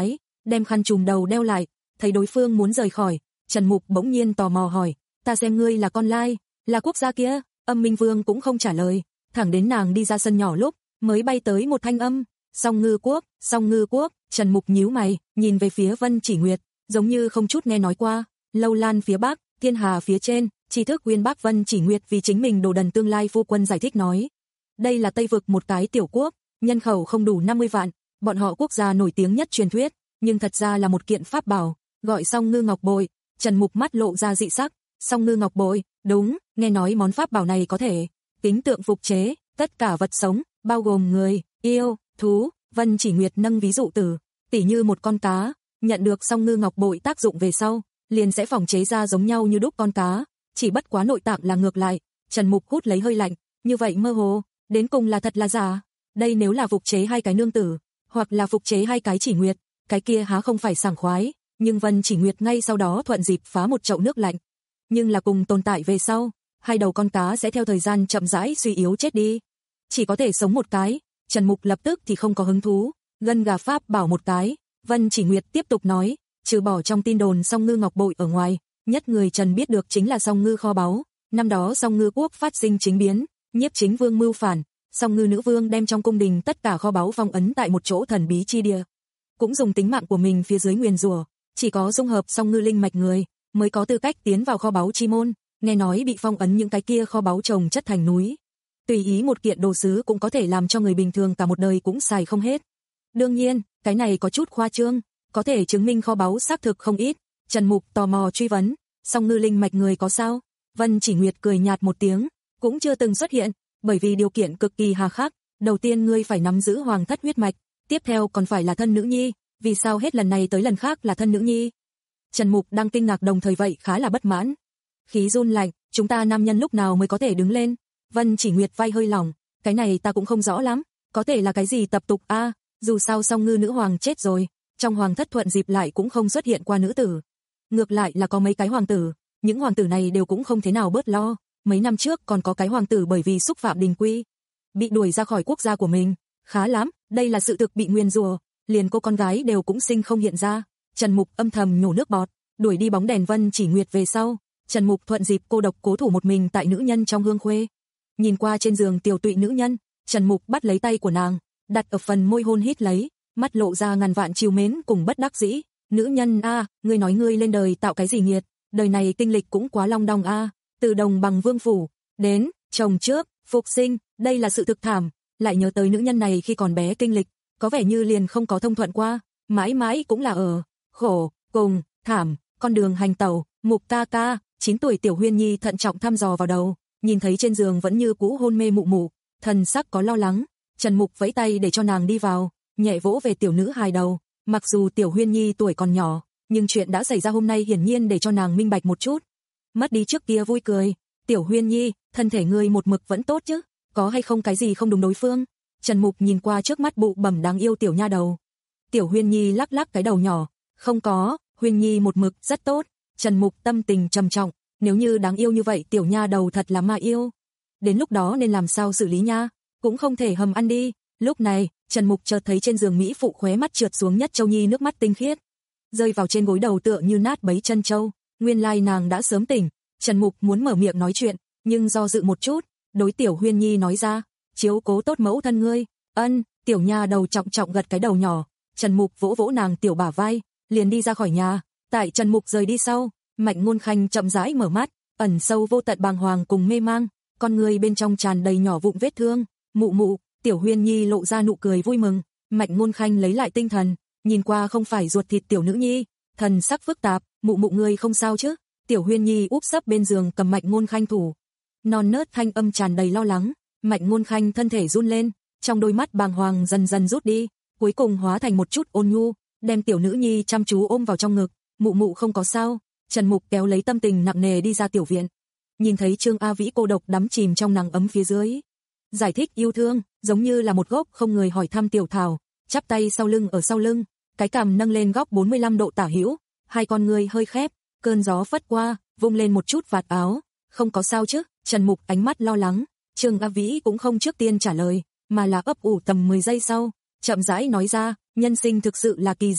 đem khăn trùm đầu đeo lại, thấy đối phương muốn rời khỏi, Trần Mục bỗng nhiên tò mò hỏi, ta xem ngươi là con lai, là quốc gia kia, Âm Minh Vương cũng không trả lời, thẳng đến nàng đi ra sân nhỏ lúc, mới bay tới một thanh âm, Song Ngư Quốc, Song Ngư Quốc, Trần Mục nhíu mày, nhìn về phía Vân Chỉ Nguyệt, giống như không chút nghe nói qua, Lâu Lan phía bắc, Thiên Hà phía trên, tri thức uyên bác. Vân Chỉ Nguyệt vì chính mình đồ đần tương lai phu quân giải thích nói, đây là Tây vực một cái tiểu quốc, nhân khẩu không đủ năm mươi vạn, bọn họ quốc gia nổi tiếng nhất truyền thuyết, nhưng thật ra là một kiện pháp bảo, gọi Song Ngư Ngọc Bội. Trần Mục mắt lộ ra dị sắc, Song Ngư Ngọc Bội, đúng, nghe nói món pháp bảo này có thể kính tượng phục chế tất cả vật sống, bao gồm người, yêu, thú. Vân Chỉ Nguyệt nâng ví dụ từ, tỉ như một con cá, nhận được Song Ngư Ngọc Bội tác dụng về sau, liền sẽ phỏng chế ra giống nhau như đúc con cá, chỉ bất quá nội tạng là ngược lại. Trần Mục hút lấy hơi lạnh, như vậy mơ hồ, đến cùng là thật là giả? Đây nếu là phục chế hai cái nương tử, hoặc là phục chế hai cái Chỉ Nguyệt, cái kia há không phải sảng khoái, nhưng Vân Chỉ Nguyệt ngay sau đó thuận dịp phá một chậu nước lạnh. Nhưng là cùng tồn tại về sau, hai đầu con cá sẽ theo thời gian chậm rãi suy yếu chết đi, chỉ có thể sống một cái. Trần Mục lập tức thì không có hứng thú, gân gà pháp bảo một cái. Vân Chỉ Nguyệt tiếp tục nói, trừ bỏ trong tin đồn Song Ngư Ngọc Bội ở ngoài, nhất người Trần biết được chính là Song Ngư kho báu. Năm đó Song Ngư quốc phát sinh chính biến, Nhiếp Chính Vương mưu phản, Song Ngư nữ vương đem trong cung đình tất cả kho báu phong ấn tại một chỗ thần bí chi địa, cũng dùng tính mạng của mình phía dưới nguyền rủa, chỉ có dung hợp Song Ngư linh mạch người mới có tư cách tiến vào kho báu chi môn. Nghe nói bị phong ấn những cái kia kho báu chồng chất thành núi, tùy ý một kiện đồ sứ cũng có thể làm cho người bình thường cả một đời cũng xài không hết. Đương nhiên, cái này có chút khoa trương, có thể chứng minh kho báu xác thực không ít. Trần Mục tò mò truy vấn, Song Ngư linh mạch người có sao? Vân Chỉ Nguyệt cười nhạt một tiếng, cũng chưa từng xuất hiện, bởi vì điều kiện cực kỳ hà khắc, đầu tiên ngươi phải nắm giữ hoàng thất huyết mạch, tiếp theo còn phải là thân nữ nhi, vì sao hết lần này tới lần khác là thân nữ nhi? Trần Mục đang kinh ngạc đồng thời vậy khá là bất mãn. Khí run lạnh, chúng ta nam nhân lúc nào mới có thể đứng lên? Vân Chỉ Nguyệt vai hơi lỏng, cái này ta cũng không rõ lắm, có thể là cái gì tập tục a, à, dù sao Song Ngư nữ hoàng chết rồi, trong hoàng thất thuận dịp lại cũng không xuất hiện qua nữ tử. Ngược lại là có mấy cái hoàng tử, những hoàng tử này đều cũng không thế nào bớt lo, mấy năm trước còn có cái hoàng tử bởi vì xúc phạm đình quy, bị đuổi ra khỏi quốc gia của mình, khá lắm, đây là sự thực bị nguyên rủa, liền cô con gái đều cũng sinh không hiện ra. Trần Mục âm thầm nhổ nước bọt, đuổi đi bóng đèn Vân Chỉ Nguyệt về sau, Trần Mục thuận dịp cô độc cố thủ một mình tại nữ nhân trong hương khuê. Nhìn qua trên giường tiểu tụy nữ nhân, Trần Mục bắt lấy tay của nàng, đặt ở phần môi hôn hít lấy, mắt lộ ra ngàn vạn trìu mến cùng bất đắc dĩ. Nữ nhân a, à, ngươi nói ngươi lên đời tạo cái gì nghiệt, đời này kinh lịch cũng quá long đong a, à. Từ đồng bằng vương phủ đến chồng trước, phục sinh, đây là sự thực thảm. Lại nhớ tới nữ nhân này khi còn bé kinh lịch, có vẻ như liền không có thông thuận qua, mãi mãi cũng là ở khổ cùng thảm con đường hành tẩu. Mục ca ca, chín tuổi tiểu Huyên Nhi thận trọng thăm dò vào đầu, nhìn thấy trên giường vẫn như cũ hôn mê mụ mụ, thần sắc có lo lắng. Trần Mục vẫy tay để cho nàng đi vào, nhẹ vỗ về tiểu nữ hài đầu. Mặc dù tiểu Huyên Nhi tuổi còn nhỏ, nhưng chuyện đã xảy ra hôm nay hiển nhiên để cho nàng minh bạch một chút. Mất đi trước kia vui cười, tiểu Huyên Nhi, thân thể ngươi một mực vẫn tốt chứ, có hay không cái gì không đúng đối phương? Trần Mục nhìn qua trước mắt bụ bẩm đáng yêu tiểu nha đầu. Tiểu Huyên Nhi lắc lắc cái đầu nhỏ, không có, Huyên Nhi một mực rất tốt. Trần Mục tâm tình trầm trọng, nếu như đáng yêu như vậy tiểu nha đầu thật là ma yêu, đến lúc đó nên làm sao xử lý nha, cũng không thể hầm ăn đi. Lúc này, Trần Mục chợt thấy trên giường mỹ phụ khóe mắt trượt xuống nhất châu nhi nước mắt tinh khiết, rơi vào trên gối đầu tựa như nát bấy chân châu, nguyên lai nàng đã sớm tỉnh. Trần Mục muốn mở miệng nói chuyện, nhưng do dự một chút, đối tiểu Huyên Nhi nói ra, chiếu cố tốt mẫu thân ngươi. Ân, tiểu nha đầu trọng trọng gật cái đầu nhỏ. Trần Mục vỗ vỗ nàng tiểu bả vai, liền đi ra khỏi nhà. Tại Trần Mục rời đi sau, Mạnh Ngôn Khanh chậm rãi mở mắt, ẩn sâu vô tận bàng hoàng cùng mê mang, con người bên trong tràn đầy nhỏ vụn vết thương. Mụ mụ, tiểu Huyên Nhi lộ ra nụ cười vui mừng. Mạnh Ngôn Khanh lấy lại tinh thần, nhìn qua không phải ruột thịt tiểu nữ nhi, thần sắc phức tạp, mụ mụ ngươi không sao chứ? Tiểu Huyên Nhi úp sấp bên giường cầm Mạnh Ngôn Khanh thủ, non nớt thanh âm tràn đầy lo lắng. Mạnh Ngôn Khanh thân thể run lên, trong đôi mắt bàng hoàng dần dần rút đi, cuối cùng hóa thành một chút ôn nhu, đem tiểu nữ nhi chăm chú ôm vào trong ngực. Mụ mụ không có sao. Trần Mục kéo lấy tâm tình nặng nề đi ra tiểu viện, nhìn thấy Trương A Vĩ cô độc đắm chìm trong nắng ấm phía dưới, giải thích yêu thương, giống như là một gốc không người hỏi thăm tiểu thảo, chắp tay sau lưng ở sau lưng, cái cằm nâng lên góc bốn mươi lăm độ tả hữu, hai con người hơi khép, cơn gió phất qua, vung lên một chút vạt áo. Không có sao chứ? Trần Mục ánh mắt lo lắng. Trương A Vĩ cũng không trước tiên trả lời, mà là ấp ủ tầm mười giây sau, chậm rãi nói ra, nhân sinh thực sự là kỳ diệu,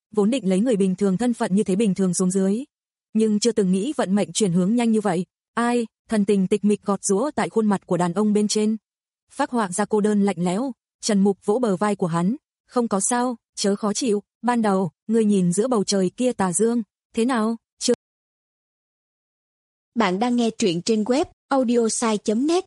vốn định lấy người bình thường thân phận như thế bình thường xuống dưới, nhưng chưa từng nghĩ vận mệnh chuyển hướng nhanh như vậy. Ai, thần tình tịch mịch gọt giũa tại khuôn mặt của đàn ông bên trên, phác họa ra cô đơn lạnh lẽo. Trần Mục vỗ bờ vai của hắn, không có sao, chớ khó chịu, ban đầu, ngươi nhìn giữa bầu trời kia tà dương, thế nào, chưa? Bạn đang nghe truyện trên web audiosai chấm net.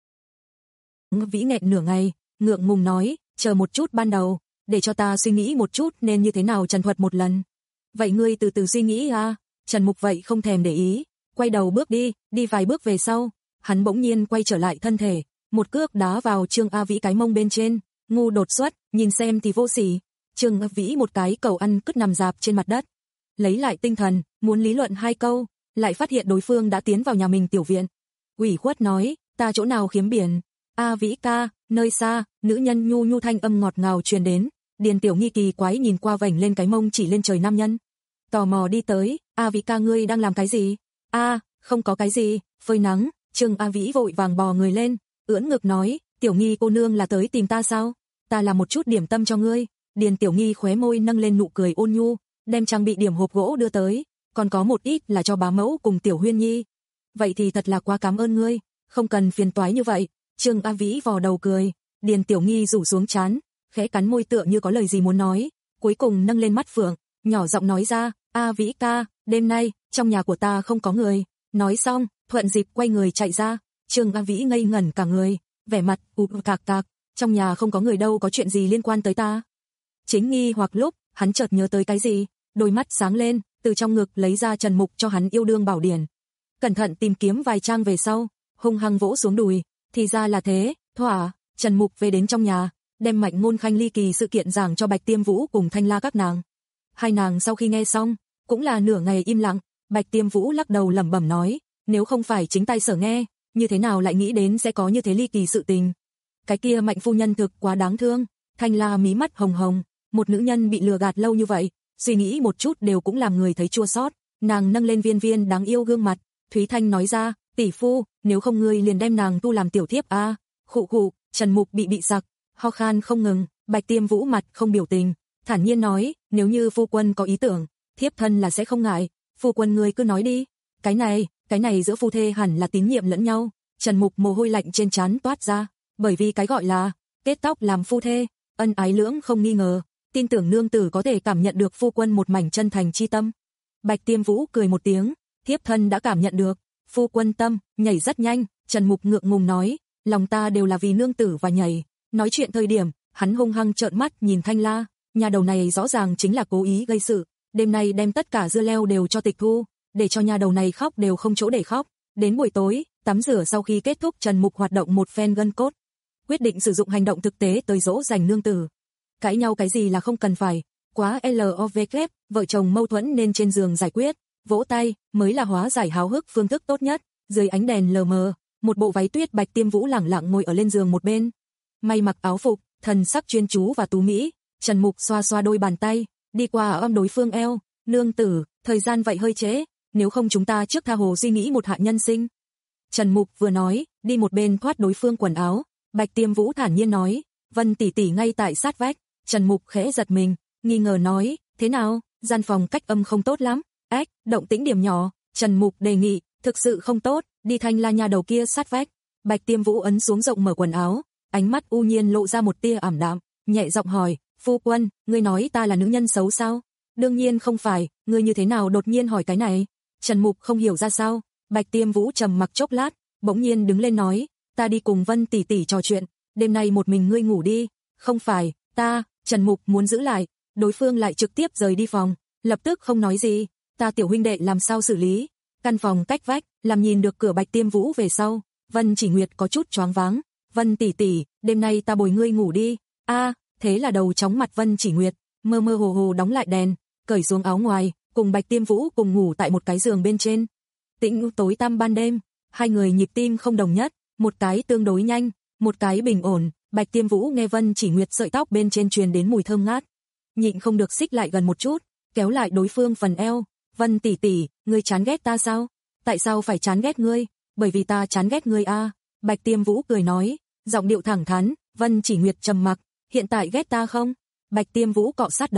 Vĩ nghẹn nửa ngày, ngượng ngùng nói, chờ một chút ban đầu, để cho ta suy nghĩ một chút nên như thế nào trần thuật một lần. Vậy ngươi từ từ suy nghĩ à? Trần Mục vậy không thèm để ý, quay đầu bước đi, đi vài bước về sau, hắn bỗng nhiên quay trở lại thân thể, một cước đá vào Trương A Vĩ cái mông bên trên, ngu đột xuất, nhìn xem thì vô sỉ. Trương A Vĩ một cái cầu ăn cứt nằm dạp trên mặt đất, lấy lại tinh thần, muốn lý luận hai câu, lại phát hiện đối phương đã tiến vào nhà mình tiểu viện. Ủy khuất nói, ta chỗ nào khiếm biển? A Vĩ ca, nơi xa, nữ nhân nhu nhu thanh âm ngọt ngào truyền đến. Điền Tiểu Nghi kỳ quái nhìn qua vành lên cái mông chỉ lên trời nam nhân, tò mò đi tới, A Vĩ ca ngươi đang làm cái gì? A, không có cái gì, phơi nắng. Trương A Vĩ vội vàng bò người lên, ưỡn ngực nói, Tiểu Nghi cô nương là tới tìm ta sao? Ta làm một chút điểm tâm cho ngươi. Điền Tiểu Nghi khóe môi nâng lên nụ cười ôn nhu, đem trang bị điểm hộp gỗ đưa tới, còn có một ít là cho bá mẫu cùng Tiểu Huyên Nhi. Vậy thì thật là quá cảm ơn ngươi, không cần phiền toái như vậy. Trương A Vĩ vò đầu cười, Điền Tiểu Nghi rủ xuống trán, khẽ cắn môi tựa như có lời gì muốn nói, cuối cùng nâng lên mắt phượng, nhỏ giọng nói ra, A Vĩ ca, đêm nay, trong nhà của ta không có người. Nói xong, thuận dịp quay người chạy ra. Trương A Vĩ ngây ngẩn cả người, vẻ mặt ụ cạc cạc, trong nhà không có người đâu có chuyện gì liên quan tới ta. Chính nghi hoặc lúc, hắn chợt nhớ tới cái gì, đôi mắt sáng lên, từ trong ngực lấy ra Trần Mục cho hắn yêu đương bảo điển. Cẩn thận tìm kiếm vài trang về sau, hung hăng vỗ xuống đùi, thì ra là thế, thỏa. Trần Mục về đến trong nhà, đem Mạnh Ngôn Khanh ly kỳ sự kiện giảng cho Bạch Tiêm Vũ cùng Thanh La các nàng. Hai nàng sau khi nghe xong, cũng là nửa ngày im lặng. Bạch Tiêm Vũ lắc đầu lẩm bẩm nói, nếu không phải chính tay sở nghe, như thế nào lại nghĩ đến sẽ có như thế ly kỳ sự tình. Cái kia Mạnh phu nhân thực quá đáng thương. Thanh La mí mắt hồng hồng, một nữ nhân bị lừa gạt lâu như vậy, suy nghĩ một chút đều cũng làm người thấy chua xót. Nàng nâng lên viên viên đáng yêu gương mặt, Thúy Thanh nói ra, tỷ phu, nếu không ngươi liền đem nàng tu làm tiểu thiếp a. À. Khụ khụ, Trần Mục bị bị sặc, ho khan không ngừng. Bạch Tiêm Vũ mặt không biểu tình, thản nhiên nói, nếu như phu quân có ý tưởng, thiếp thân là sẽ không ngại. Phu quân ngươi cứ nói đi. Cái này, cái này giữa phu thê hẳn là tín nhiệm lẫn nhau. Trần Mục mồ hôi lạnh trên trán toát ra, bởi vì cái gọi là kết tóc làm phu thê, ân ái lưỡng không nghi ngờ, tin tưởng nương tử có thể cảm nhận được phu quân một mảnh chân thành chi tâm. Bạch Tiêm Vũ cười một tiếng, thiếp thân đã cảm nhận được, phu quân tâm nhảy rất nhanh. Trần Mục ngượng ngùng nói, lòng ta đều là vì nương tử và nhảy. Nói chuyện thời điểm, hắn hung hăng trợn mắt nhìn Thanh La, nhà đầu này rõ ràng chính là cố ý gây sự, đêm nay đem tất cả dưa leo đều cho tịch thu, để cho nhà đầu này khóc đều không chỗ để khóc. Đến buổi tối, tắm rửa sau khi kết thúc, Trần Mục hoạt động một phen gân cốt, quyết định sử dụng hành động thực tế tới dỗ dành nương tử. Cãi nhau cái gì là không cần phải, quá lov kép, vợ chồng mâu thuẫn nên trên giường giải quyết, vỗ tay mới là hóa giải háo hức phương thức tốt nhất. Dưới ánh đèn lờ mờ, một bộ váy tuyết, Bạch Tiêm Vũ lẳng lặng ngồi ở lên giường một bên, may mặc áo phục, thần sắc chuyên chú và tú mỹ. Trần Mục xoa xoa đôi bàn tay, đi qua ôm đối phương eo, nương tử, thời gian vậy hơi trễ, nếu không chúng ta trước tha hồ suy nghĩ một hạ nhân sinh. Trần Mục vừa nói, đi một bên thoát đối phương quần áo. Bạch Tiêm Vũ thản nhiên nói, Vân tỷ tỷ ngay tại sát vách. Trần Mục khẽ giật mình, nghi ngờ nói, thế nào, gian phòng cách âm không tốt lắm. Ách, động tĩnh điểm nhỏ. Trần Mục đề nghị, thực sự không tốt, đi Thanh La nhà đầu kia sát vách. Bạch Tiêm Vũ ấn xuống rộng mở quần áo, ánh mắt u nhiên lộ ra một tia ảm đạm, nhẹ giọng hỏi, phu quân, ngươi nói ta là nữ nhân xấu sao? Đương nhiên không phải, ngươi như thế nào đột nhiên hỏi cái này? Trần Mục không hiểu ra sao. Bạch Tiêm Vũ trầm mặc chốc lát, bỗng nhiên đứng lên nói, ta đi cùng Vân tỷ tỷ trò chuyện, đêm nay một mình ngươi ngủ đi. Không phải, ta. Trần Mục muốn giữ lại, đối phương lại trực tiếp rời đi phòng, lập tức không nói gì, ta tiểu huynh đệ làm sao xử lý? Căn phòng cách vách, làm nhìn được cửa Bạch Tiêm Vũ về sau, Vân Chỉ Nguyệt có chút choáng váng. Vân tỷ tỷ, đêm nay ta bồi ngươi ngủ đi. A, thế là đầu chóng mặt Vân Chỉ Nguyệt, mơ mơ hồ hồ đóng lại đèn, cởi xuống áo ngoài, cùng Bạch Tiêm Vũ cùng ngủ tại một cái giường bên trên. Tĩnh tối tăm ban đêm, hai người nhịp tim không đồng nhất, một cái tương đối nhanh, một cái bình ổn. Bạch Tiêm Vũ nghe Vân Chỉ Nguyệt sợi tóc bên trên truyền đến mùi thơm ngát, nhịn không được xích lại gần một chút, kéo lại đối phương phần eo. Vân tỷ tỷ, ngươi chán ghét ta sao? Tại sao phải chán ghét ngươi? Bởi vì ta chán ghét ngươi a. À. Bạch Tiêm Vũ cười nói, giọng điệu thẳng thắn. Vân Chỉ Nguyệt trầm mặc, hiện tại ghét ta không? Bạch Tiêm Vũ cọ sát đầu,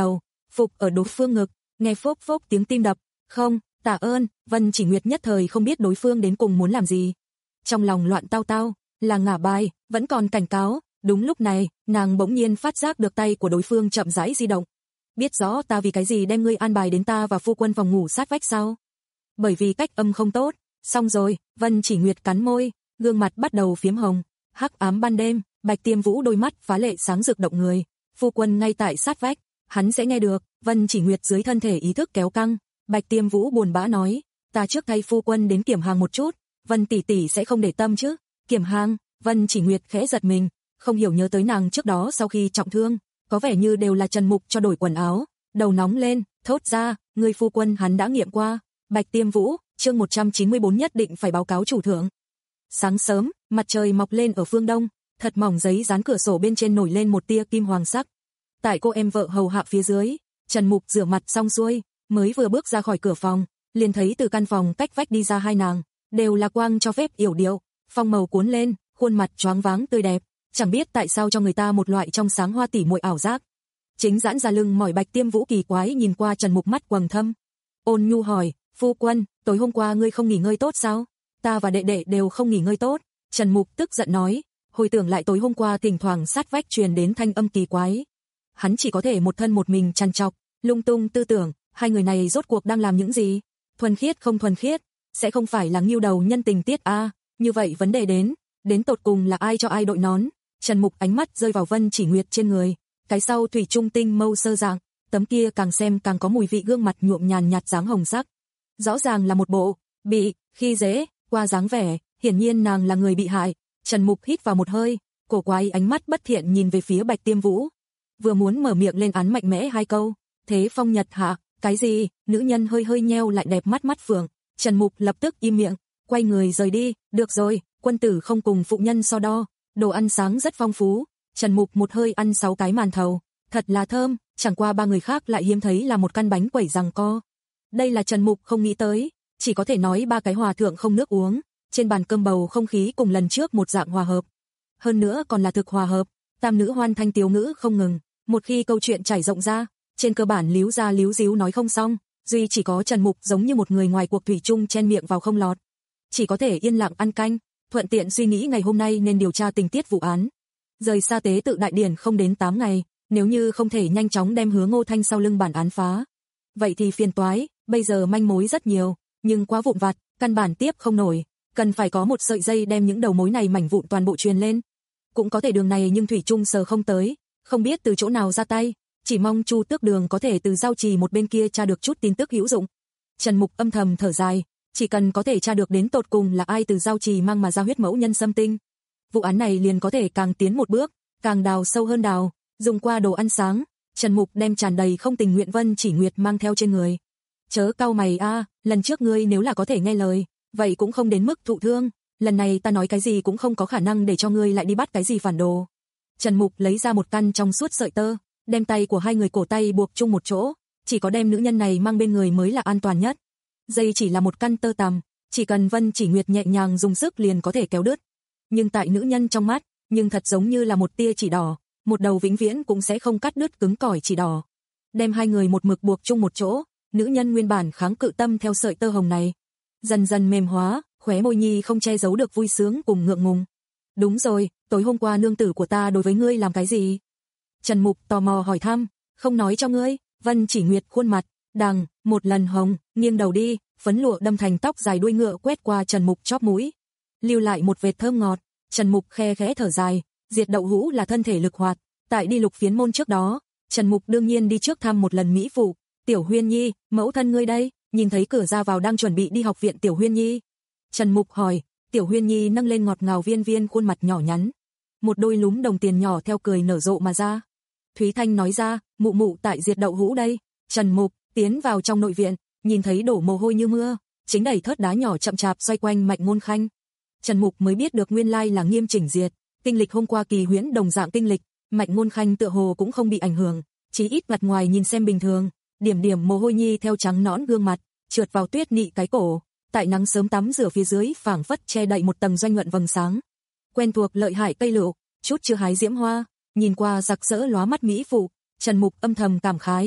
phục ở đối phương ngực, nghe phốc phốc tiếng tim đập. Không, tạ ơn. Vân Chỉ Nguyệt nhất thời không biết đối phương đến cùng muốn làm gì. Trong lòng loạn tao tao, là ngả bài, vẫn còn cảnh cáo. Đúng lúc này, nàng bỗng nhiên phát giác được tay của đối phương chậm rãi di động. Biết rõ ta vì cái gì đem ngươi an bài đến ta và phu quân phòng ngủ sát vách sao? Bởi vì cách âm không tốt. Xong rồi, Vân Chỉ Nguyệt cắn môi, gương mặt bắt đầu phiếm hồng. Hắc ám ban đêm, Bạch Tiêm Vũ đôi mắt phá lệ sáng rực động người. Phu quân ngay tại sát vách, hắn sẽ nghe được. Vân Chỉ Nguyệt dưới thân thể ý thức kéo căng. Bạch Tiêm Vũ buồn bã nói, ta trước thay phu quân đến kiểm hàng một chút. Vân tỷ tỷ sẽ không để tâm chứ? Kiểm hàng? Vân Chỉ Nguyệt khẽ giật mình, không hiểu nhớ tới nàng trước đó sau khi trọng thương, có vẻ như đều là Trần Mục cho đổi quần áo. Đầu nóng lên, thốt ra, người phu quân hắn đã nghiệm qua. Bạch Tiêm Vũ, chương một trăm chín mươi bốn nhất định phải báo cáo chủ thượng. Sáng sớm, mặt trời mọc lên ở phương đông, thật mỏng giấy dán cửa sổ bên trên nổi lên một tia kim hoàng sắc. Tại cô em vợ hầu hạ phía dưới, Trần Mục rửa mặt xong xuôi, mới vừa bước ra khỏi cửa phòng, liền thấy từ căn phòng cách vách đi ra hai nàng, đều là quang cho phép yểu điệu, phong màu cuốn lên, khuôn mặt choáng váng tươi đẹp, chẳng biết tại sao cho người ta một loại trong sáng hoa tỉ muội ảo giác. Chính giãn ra lưng mỏi Bạch Tiêm Vũ kỳ quái nhìn qua Trần Mục mắt quầng thâm. Ôn nhu hỏi, phu quân, tối hôm qua ngươi không nghỉ ngơi tốt sao? Ta và đệ đệ đều không nghỉ ngơi tốt. Trần Mục tức giận nói, hồi tưởng lại tối hôm qua thỉnh thoảng sát vách truyền đến thanh âm kỳ quái. Hắn chỉ có thể một thân một mình trằn trọc, lung tung tư tưởng, hai người này rốt cuộc đang làm những gì? Thuần khiết không thuần khiết, sẽ không phải là nghiêu đầu nhân tình tiết a, à? Như vậy vấn đề đến, đến tột cùng là ai cho ai đội nón? Trần Mục ánh mắt rơi vào Vân Chỉ Nguyệt trên người, cái sau thủy trung tinh mâu sơ dạng, tấm kia càng xem càng có mùi vị gương mặt nhuộm nhàn nhạt dáng hồng sắc. Rõ ràng là một bộ bị khi dễ qua dáng vẻ, hiển nhiên nàng là người bị hại. Trần Mục hít vào một hơi, cổ quái ánh mắt bất thiện nhìn về phía Bạch Tiêm Vũ, vừa muốn mở miệng lên án mạnh mẽ hai câu, thế phong nhật hạ, cái gì? Nữ nhân hơi hơi nheo lại đẹp mắt mắt phượng. Trần Mục lập tức im miệng, quay người rời đi. Được rồi, quân tử không cùng phụ nhân so đo. Đồ ăn sáng rất phong phú. Trần Mục một hơi ăn sáu cái màn thầu, thật là thơm. Chẳng qua ba người khác lại hiếm thấy là một căn bánh quẩy giằng co. Đây là Trần Mục không nghĩ tới, chỉ có thể nói ba cái hòa thượng không nước uống. Trên bàn cơm bầu không khí cùng lần trước một dạng hòa hợp, hơn nữa còn là thực hòa hợp. Tam nữ hoan thanh tiếu ngữ không ngừng. Một khi câu chuyện trải rộng ra, trên cơ bản líu ra líu díu nói không xong, duy chỉ có Trần Mục giống như một người ngoài cuộc thủy chung chen miệng vào không lọt, chỉ có thể yên lặng ăn canh, thuận tiện suy nghĩ ngày hôm nay nên điều tra tình tiết vụ án. Rời xa tế tự đại điển không đến tám ngày, nếu như không thể nhanh chóng đem Hứa Ngô Thanh sau lưng bản án phá, vậy thì phiền toái. Bây giờ manh mối rất nhiều, nhưng quá vụn vặt, căn bản tiếp không nổi, cần phải có một sợi dây đem những đầu mối này mảnh vụn toàn bộ truyền lên. Cũng có thể đường này nhưng thủy chung sờ không tới, không biết từ chỗ nào ra tay, chỉ mong Chu Tước Đường có thể từ giao trì một bên kia tra được chút tin tức hữu dụng. Trần Mục âm thầm thở dài, chỉ cần có thể tra được đến tột cùng là ai từ giao trì mang mà ra huyết mẫu nhân xâm tinh, vụ án này liền có thể càng tiến một bước, càng đào sâu hơn đào. Dùng qua đồ ăn sáng, Trần Mục đem tràn đầy không tình nguyện Vân Chỉ Nguyệt mang theo trên người. Chớ cau mày a, à, lần trước ngươi nếu là có thể nghe lời, vậy cũng không đến mức thụ thương, lần này ta nói cái gì cũng không có khả năng để cho ngươi lại đi bắt cái gì phản đồ. Trần Mục lấy ra một căn trong suốt sợi tơ, đem tay của hai người cổ tay buộc chung một chỗ, chỉ có đem nữ nhân này mang bên người mới là an toàn nhất. Dây chỉ là một căn tơ tằm, chỉ cần Vân Chỉ Nguyệt nhẹ nhàng dùng sức liền có thể kéo đứt. Nhưng tại nữ nhân trong mắt, nhưng thật giống như là một tia chỉ đỏ, một đầu vĩnh viễn cũng sẽ không cắt đứt cứng cỏi chỉ đỏ. Đem hai người một mực buộc chung một chỗ, nữ nhân nguyên bản kháng cự tâm theo sợi tơ hồng này, dần dần mềm hóa, khóe môi nhi không che giấu được vui sướng cùng ngượng ngùng. Đúng rồi, tối hôm qua nương tử của ta đối với ngươi làm cái gì? Trần Mục tò mò hỏi thăm. Không nói cho ngươi. Vân Chỉ Nguyệt khuôn mặt đằng một lần hồng, nghiêng đầu đi, phấn lụa đâm thành tóc dài đuôi ngựa quét qua Trần Mục chóp mũi, lưu lại một vệt thơm ngọt. Trần Mục khe khẽ thở dài, diệt đậu hũ là thân thể lực hoạt, tại đi Lục Phiến môn trước đó, Trần Mục đương nhiên đi trước thăm một lần mỹ phụ. Tiểu Huyên Nhi, mẫu thân ngươi đây? Nhìn thấy cửa ra vào đang chuẩn bị đi học viện Tiểu Huyên Nhi, Trần Mục hỏi. Tiểu Huyên Nhi nâng lên ngọt ngào viên viên khuôn mặt nhỏ nhắn, một đôi lúm đồng tiền nhỏ theo cười nở rộ mà ra. Thúy Thanh nói ra, mụ mụ tại diệt đậu hũ đây. Trần Mục tiến vào trong nội viện, nhìn thấy đổ mồ hôi như mưa, chính đẩy thớt đá nhỏ chậm chạp xoay quanh Mạnh Ngôn Khanh. Trần Mục mới biết được nguyên lai là Nghiêm Chỉnh diệt, kinh lịch hôm qua kỳ huyễn đồng dạng kinh lịch, Mạnh Ngôn Khanh tựa hồ cũng không bị ảnh hưởng, chí ít mặt ngoài nhìn xem bình thường, điểm điểm mồ hôi nhi theo trắng nõn gương mặt trượt vào tuyết nị cái cổ, tại nắng sớm tắm rửa phía dưới phảng phất che đậy một tầng doanh nhuận vầng sáng. Quen thuộc lợi hại cây lựu, chút chưa hái diễm hoa, nhìn qua rực rỡ lóa mắt mỹ phụ, Trần Mục âm thầm cảm khái,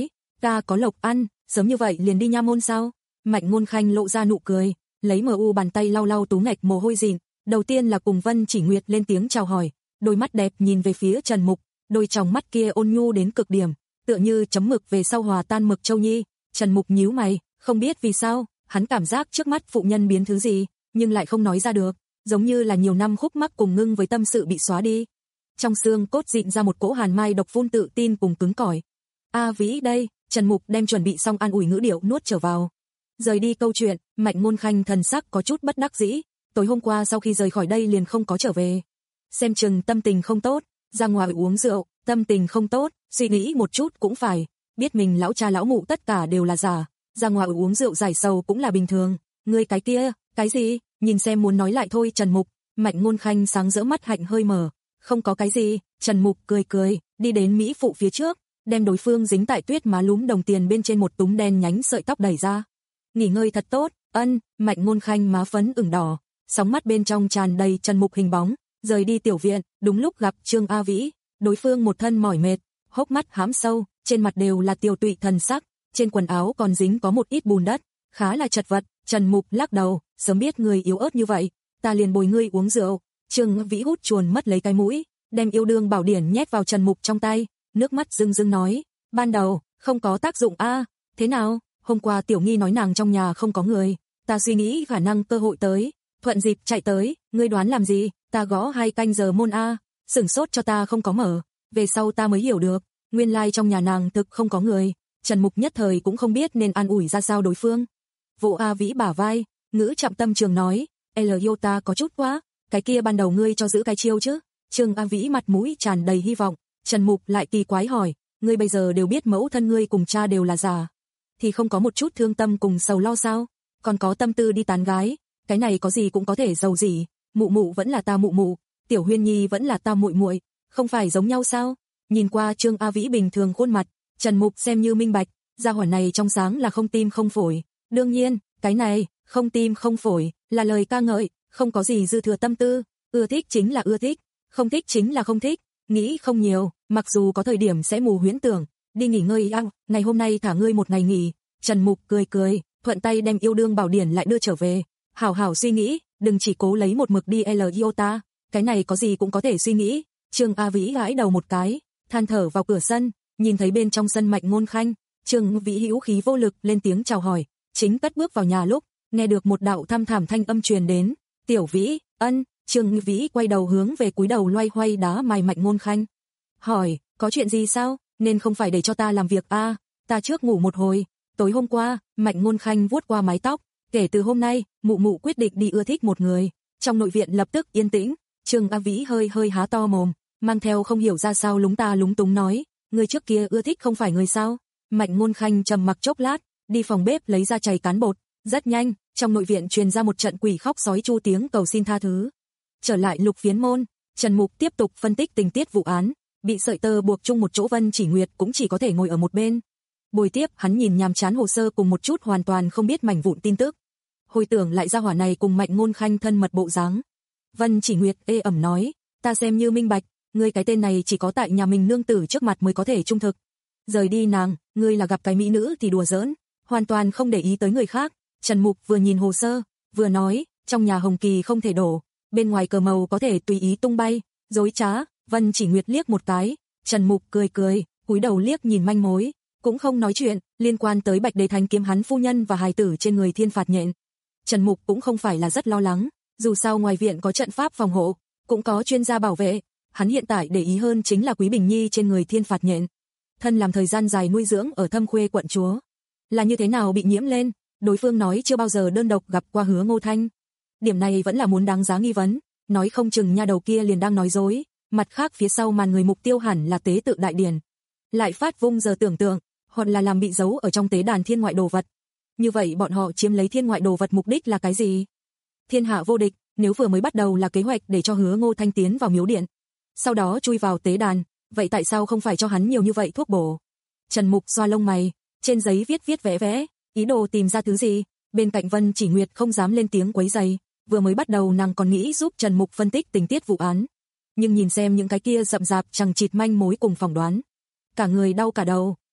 Ta có lộc ăn, sớm như vậy liền đi nha môn sao? Mạnh Ngôn Khanh lộ ra nụ cười, lấy mờ u bàn tay lau lau tú ngạch mồ hôi dịn, đầu tiên là cùng Vân Chỉ Nguyệt lên tiếng chào hỏi, đôi mắt đẹp nhìn về phía Trần Mục, đôi tròng mắt kia ôn nhu đến cực điểm, tựa như chấm mực về sau hòa tan mực châu nhi. Trần Mục nhíu mày, không biết vì sao, hắn cảm giác trước mắt phụ nhân biến thứ gì, nhưng lại không nói ra được, giống như là nhiều năm khúc mắc cùng ngưng với tâm sự bị xóa đi. Trong xương cốt dịn ra một cỗ hàn mai độc phun tự tin cùng cứng cỏi. A Vĩ đây, Trần Mục đem chuẩn bị xong an ủi ngữ điệu nuốt trở vào. Rời đi câu chuyện, Mạnh Ngôn Khanh thần sắc có chút bất đắc dĩ, tối hôm qua sau khi rời khỏi đây liền không có trở về. Xem chừng tâm tình không tốt, ra ngoài uống rượu, tâm tình không tốt, suy nghĩ một chút cũng phải, biết mình lão cha lão mụ tất cả đều là giả, ra ngoài uống rượu giải sầu cũng là bình thường. Ngươi cái kia, cái gì? Nhìn xem muốn nói lại thôi Trần Mục. Mạnh Ngôn Khanh sáng rỡ mắt hạnh hơi mở, không có cái gì. Trần Mục cười cười, đi đến mỹ phụ phía trước, đem đối phương dính tại tuyết má lúm đồng tiền bên trên một túm đen nhánh sợi tóc đẩy ra. Nghỉ ngơi thật tốt. Ân. Mạnh Ngôn Khanh má phấn ửng đỏ, sóng mắt bên trong tràn đầy Trần Mục hình bóng, rời đi tiểu viện, đúng lúc gặp Trương A Vĩ, đối phương một thân mỏi mệt, hốc mắt hám sâu, trên mặt đều là tiêu tụy thần sắc, trên quần áo còn dính có một ít bùn đất, khá là chật vật. Trần Mục lắc đầu, sớm biết người yếu ớt như vậy, ta liền bồi ngươi uống rượu. Trương A Vĩ hút chuồn mất lấy cái mũi, đem yêu đương bảo điển nhét vào Trần Mục trong tay, nước mắt rưng rưng nói, ban đầu không có tác dụng a. À, thế nào? Hôm qua Tiểu Nghi nói nàng trong nhà không có người, ta suy nghĩ khả năng cơ hội tới, thuận dịp chạy tới, ngươi đoán làm gì? Ta gõ hai canh giờ môn a, sửng sốt cho ta không có mở, về sau ta mới hiểu được, nguyên lai like trong nhà nàng thực không có người. Trần Mục nhất thời cũng không biết nên an ủi ra sao đối phương. Vỗ A Vĩ bả vai, ngữ trọng tâm trường nói, L yêu ta có chút quá, cái kia ban đầu ngươi cho giữ cái chiêu chứ? Trương A Vĩ mặt mũi tràn đầy hy vọng. Trần Mục lại kỳ quái hỏi, ngươi bây giờ đều biết mẫu thân ngươi cùng cha đều là giả, thì không có một chút thương tâm cùng sầu lo sao? Còn có tâm tư đi tán gái, cái này có gì cũng có thể giàu gì, mụ mụ vẫn là ta mụ mụ, Tiểu Huyên Nhi vẫn là ta muội muội, không phải giống nhau sao? Nhìn qua Trương A Vĩ bình thường khuôn mặt, Trần Mục xem như minh bạch, gia hỏa này trong sáng là không tim không phổi. Đương nhiên, cái này, không tim không phổi, là lời ca ngợi, không có gì dư thừa tâm tư, ưa thích chính là ưa thích, không thích chính là không thích, nghĩ không nhiều, mặc dù có thời điểm sẽ mù huyễn tưởng, đi nghỉ ngơi ăn, ngày hôm nay thả ngươi một ngày nghỉ. Trần Mục cười cười, thuận tay đem yêu đương bảo điển lại đưa trở về, hảo hảo suy nghĩ, đừng chỉ cố lấy một mực đi L yêu ta, cái này có gì cũng có thể suy nghĩ. Trương A Vĩ gãi đầu một cái, than thở vào cửa sân, nhìn thấy bên trong sân Mạnh Ngôn Khanh, Trương Vĩ hữu khí vô lực lên tiếng chào hỏi, chính cất bước vào nhà lúc, nghe được một đạo thăm thảm thanh âm truyền đến, Tiểu Vĩ, ân. Trương Vĩ quay đầu hướng về cúi đầu loay hoay đá mày Mạnh Ngôn Khanh, hỏi, có chuyện gì sao? Nên không phải để cho ta làm việc a, à, ta trước ngủ một hồi. Tối hôm qua, Mạnh Ngôn Khanh vuốt qua mái tóc, kể từ hôm nay, mụ mụ quyết định đi ưa thích một người. Trong nội viện lập tức yên tĩnh. Trương A Vĩ hơi hơi há to mồm, mang theo không hiểu ra sao lúng ta lúng túng nói, người trước kia ưa thích không phải người sao? Mạnh Ngôn Khanh trầm mặc chốc lát, đi phòng bếp lấy ra chày cán bột, rất nhanh, trong nội viện truyền ra một trận quỷ khóc sói chu tiếng cầu xin tha thứ. Trở lại Lục Phiến môn, Trần Mục tiếp tục phân tích tình tiết vụ án, bị sợi tơ buộc chung một chỗ Vân Chỉ Nguyệt cũng chỉ có thể ngồi ở một bên. Bồi tiếp, hắn nhìn nhàm chán hồ sơ cùng một chút hoàn toàn không biết mảnh vụn tin tức. Hồi tưởng lại ra hỏa này cùng Mạnh Ngôn Khanh thân mật bộ dáng. Vân Chỉ Nguyệt ê ẩm nói, ta xem như minh bạch, ngươi cái tên này chỉ có tại nhà mình nương tử trước mặt mới có thể trung thực. Rời đi nàng, ngươi là gặp cái mỹ nữ thì đùa giỡn, hoàn toàn không để ý tới người khác. Trần Mục vừa nhìn hồ sơ, vừa nói, trong nhà hồng kỳ không thể đổ, bên ngoài cờ màu có thể tùy ý tung bay, dối trá. Vân Chỉ Nguyệt liếc một cái, Trần Mục cười cười, cúi đầu liếc nhìn manh mối, cũng không nói chuyện, liên quan tới Bạch Đế Thánh kiếm hắn phu nhân và hài tử trên người thiên phạt nhện. Trần Mục cũng không phải là rất lo lắng, dù sao ngoài viện có trận pháp phòng hộ, cũng có chuyên gia bảo vệ, hắn hiện tại để ý hơn chính là Quý Bình Nhi trên người thiên phạt nhện. Thân làm thời gian dài nuôi dưỡng ở Thâm Khuê quận chúa, là như thế nào bị nhiễm lên, đối phương nói chưa bao giờ đơn độc gặp qua Hứa Ngô Thanh. Điểm này vẫn là muốn đáng giá nghi vấn, nói không chừng nha đầu kia liền đang nói dối. Mặt khác phía sau màn người mục tiêu hẳn là tế tự đại điển. Lại phát vung giờ tưởng tượng, hoặc là làm bị giấu ở trong tế đàn thiên ngoại đồ vật. Như vậy bọn họ chiếm lấy thiên ngoại đồ vật mục đích là cái gì? Thiên hạ vô địch, nếu vừa mới bắt đầu là kế hoạch để cho Hứa Ngô Thanh tiến vào miếu điện, sau đó chui vào tế đàn, vậy tại sao không phải cho hắn nhiều như vậy thuốc bổ? Trần Mục xoa lông mày, trên giấy viết viết vẽ vẽ, ý đồ tìm ra thứ gì. Bên cạnh Vân Chỉ Nguyệt không dám lên tiếng quấy rầy, vừa mới bắt đầu nàng còn nghĩ giúp Trần Mục phân tích tình tiết vụ án, nhưng nhìn xem những cái kia rậm rạp chằng chịt manh mối cùng phỏng đoán, cả người đau cả đầu.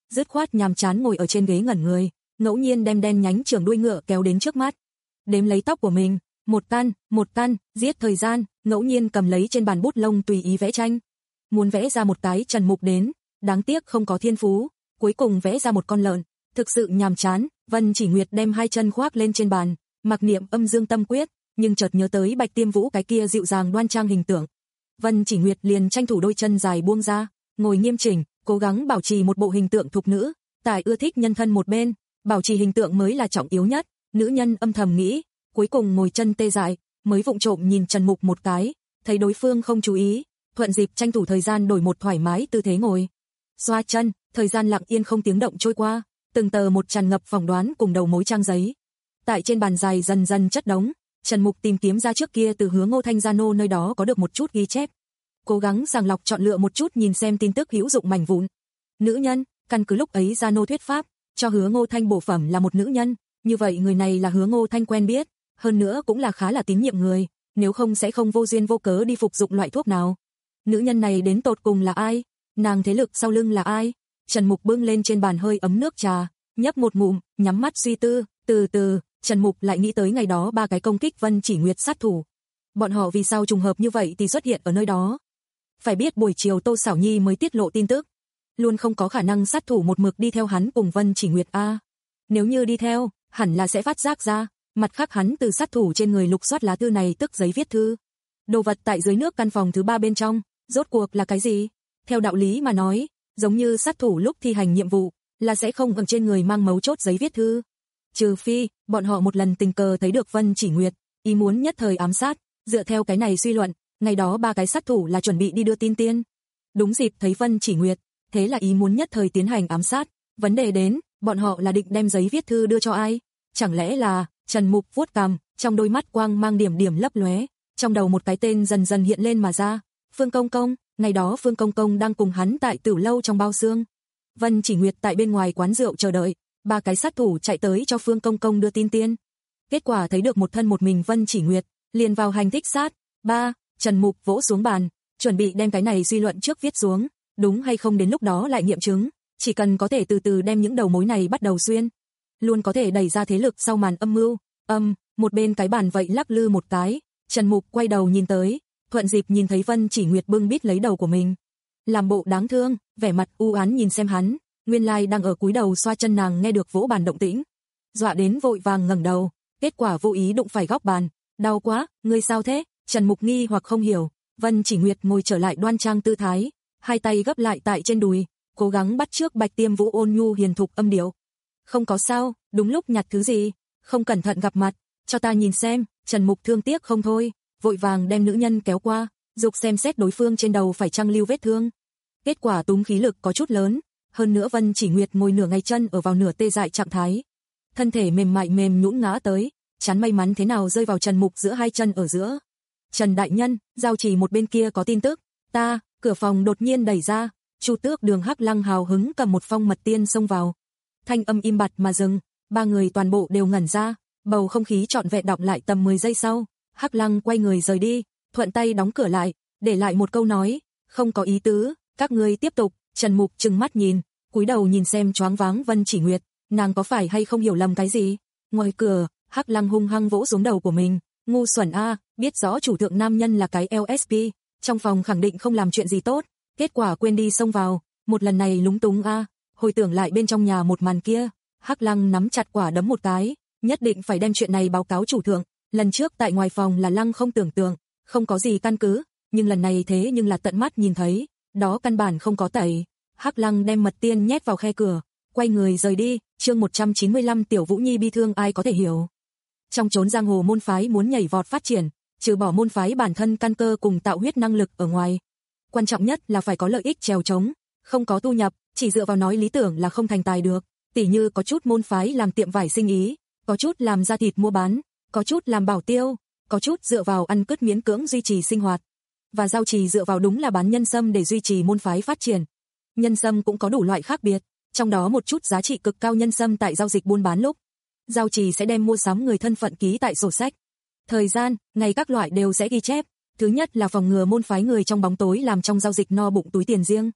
dứt khoát nhàm chán ngồi ở trên ghế ngẩn người, ngẫu nhiên đem đen nhánh trưởng đuôi ngựa kéo đến trước mắt. Đếm lấy tóc của mình, một căn, một căn, giết thời gian, ngẫu nhiên cầm lấy trên bàn bút lông tùy ý vẽ tranh. Muốn vẽ ra một cái Trần Mục đến, đáng tiếc không có thiên phú, cuối cùng vẽ ra một con lợn, thực sự nhàm chán. Vân Chỉ Nguyệt đem hai chân khoác lên trên bàn, mặc niệm âm dương tâm quyết, nhưng chợt nhớ tới Bạch Tiêm Vũ cái kia dịu dàng đoan trang hình tượng. Vân Chỉ Nguyệt liền tranh thủ đôi chân dài buông ra, ngồi nghiêm chỉnh, cố gắng bảo trì một bộ hình tượng thục nữ, tại ưa thích nhân thân một bên, bảo trì hình tượng mới là trọng yếu nhất. Nữ nhân âm thầm nghĩ, cuối cùng ngồi chân tê dại, mới vụng trộm nhìn Trần Mục một cái, thấy đối phương không chú ý, thuận dịp tranh thủ thời gian đổi một thoải mái tư thế ngồi. Xoa chân, thời gian lặng yên không tiếng động trôi qua, từng tờ một tràn ngập phỏng đoán cùng đầu mối trang giấy. Tại trên bàn dài dần dần chất đống, Trần Mục tìm kiếm ra trước kia từ Hứa Ngô Thanh gia nô nơi đó có được một chút ghi chép, cố gắng sàng lọc chọn lựa một chút nhìn xem tin tức hữu dụng mảnh vụn. Nữ nhân, căn cứ lúc ấy gia nô thuyết pháp, cho Hứa Ngô Thanh bổ phẩm là một nữ nhân, như vậy người này là Hứa Ngô Thanh quen biết, hơn nữa cũng là khá là tín nhiệm người, nếu không sẽ không vô duyên vô cớ đi phục dụng loại thuốc nào. Nữ nhân này đến tột cùng là ai? Nàng thế lực sau lưng là ai? Trần Mục bưng lên trên bàn hơi ấm nước trà, nhấp một ngụm, nhắm mắt suy tư, từ từ, Trần Mục lại nghĩ tới ngày đó ba cái công kích Vân Chỉ Nguyệt sát thủ. Bọn họ vì sao trùng hợp như vậy thì xuất hiện ở nơi đó? Phải biết buổi chiều Tô Sảo Nhi mới tiết lộ tin tức, luôn không có khả năng sát thủ một mực đi theo hắn cùng Vân Chỉ Nguyệt a. Nếu như đi theo, hẳn là sẽ phát giác ra, mặt khác hắn từ sát thủ trên người lục soát lá thư này tức giấy viết thư. Đồ vật tại dưới nước căn phòng thứ ba bên trong, rốt cuộc là cái gì? Theo đạo lý mà nói, giống như sát thủ lúc thi hành nhiệm vụ, là sẽ không ở trên người mang mấu chốt giấy viết thư. Trừ phi, bọn họ một lần tình cờ thấy được Vân Chỉ Nguyệt, ý muốn nhất thời ám sát, dựa theo cái này suy luận, ngày đó ba cái sát thủ là chuẩn bị đi đưa tin tiên. Đúng dịp thấy Vân Chỉ Nguyệt, thế là ý muốn nhất thời tiến hành ám sát, vấn đề đến, bọn họ là định đem giấy viết thư đưa cho ai? Chẳng lẽ là, Trần Mục vuốt cằm, trong đôi mắt quang mang điểm điểm lấp lóe, trong đầu một cái tên dần dần hiện lên mà ra, Phương Công Công, ngày đó Phương Công Công đang cùng hắn tại Tử lâu trong bao xương. Vân Chỉ Nguyệt tại bên ngoài quán rượu chờ đợi, ba cái sát thủ chạy tới cho Phương Công Công đưa tin tiên. Kết quả thấy được một thân một mình Vân Chỉ Nguyệt, liền vào hành thích sát. Ba, Trần Mục vỗ xuống bàn, chuẩn bị đem cái này suy luận trước viết xuống, đúng hay không đến lúc đó lại nghiệm chứng, chỉ cần có thể từ từ đem những đầu mối này bắt đầu xuyên, luôn có thể đẩy ra thế lực sau màn âm mưu. Âm, một bên cái bàn vậy lắc lư một cái, Trần Mục quay đầu nhìn tới, thuận dịp nhìn thấy Vân Chỉ Nguyệt bưng bít lấy đầu của mình, làm bộ đáng thương, vẻ mặt u ám nhìn xem hắn, nguyên lai đang ở cúi đầu xoa chân nàng nghe được vỗ bàn động tĩnh, dọa đến vội vàng ngẩng đầu, kết quả vô ý đụng phải góc bàn, đau quá, ngươi sao thế? Trần Mục nghi hoặc không hiểu, Vân Chỉ Nguyệt ngồi trở lại đoan trang tư thái, hai tay gấp lại tại trên đùi, cố gắng bắt chước Bạch Tiêm Vũ ôn nhu hiền thục âm điệu. Không có sao, đúng lúc nhặt thứ gì, không cẩn thận gặp mặt, cho ta nhìn xem. Trần Mục thương tiếc không thôi, vội vàng đem nữ nhân kéo qua, dục xem xét đối phương trên đầu phải chăng lưu vết thương. Kết quả túm khí lực có chút lớn, hơn nữa Vân Chỉ Nguyệt ngồi nửa ngày chân ở vào nửa tê dại trạng thái, thân thể mềm mại mềm nhũn ngã tới, chán may mắn thế nào rơi vào Trần Mục giữa hai chân ở giữa. Trần đại nhân, giao chỉ một bên kia có tin tức. Ta, cửa phòng đột nhiên đẩy ra, Chu Tước Đường Hắc Lăng hào hứng cầm một phong mật tiên xông vào. Thanh âm im bặt mà dừng, ba người toàn bộ đều ngẩn ra, bầu không khí trọn vẹn đọng lại tầm mười giây sau, Hắc Lăng quay người rời đi, thuận tay đóng cửa lại, để lại một câu nói, không có ý tứ, các ngươi tiếp tục. Trần Mục trừng mắt nhìn, cúi đầu nhìn xem choáng váng Vân Chỉ Nguyệt, nàng có phải hay không hiểu lầm cái gì? Ngoài cửa, Hắc Lăng hung hăng vỗ xuống đầu của mình, ngu xuẩn a, biết rõ chủ thượng nam nhân là cái lờ ét pê, trong phòng khẳng định không làm chuyện gì tốt, kết quả quên đi xông vào, một lần này lúng túng a. Hồi tưởng lại bên trong nhà một màn kia, Hắc Lăng nắm chặt quả đấm một cái, nhất định phải đem chuyện này báo cáo chủ thượng. Lần trước tại ngoài phòng là Lăng không tưởng tượng, không có gì căn cứ, nhưng lần này thế nhưng là tận mắt nhìn thấy, đó căn bản không có tẩy. Hắc Lăng đem mật tiên nhét vào khe cửa, quay người rời đi. Chương một trăm chín mươi lăm Tiểu Vũ Nhi bi thương ai có thể hiểu. Trong chốn giang hồ môn phái muốn nhảy vọt phát triển, trừ bỏ môn phái bản thân căn cơ cùng tạo huyết năng lực ở ngoài, quan trọng nhất là phải có lợi ích trèo trống, không có thu nhập, chỉ dựa vào nói lý tưởng là không thành tài được. Tỉ như có chút môn phái làm tiệm vải sinh ý, có chút làm da thịt mua bán, có chút làm bảo tiêu, có chút dựa vào ăn cướp miễn cưỡng duy trì sinh hoạt. Và giao trì dựa vào đúng là bán nhân sâm để duy trì môn phái phát triển. Nhân sâm cũng có đủ loại khác biệt, trong đó một chút giá trị cực cao nhân sâm tại giao dịch buôn bán lúc, giao trì sẽ đem mua sắm người thân phận ký tại sổ sách. Thời gian, ngày các loại đều sẽ ghi chép. Thứ nhất là phòng ngừa môn phái người trong bóng tối làm trong giao dịch no bụng túi tiền riêng.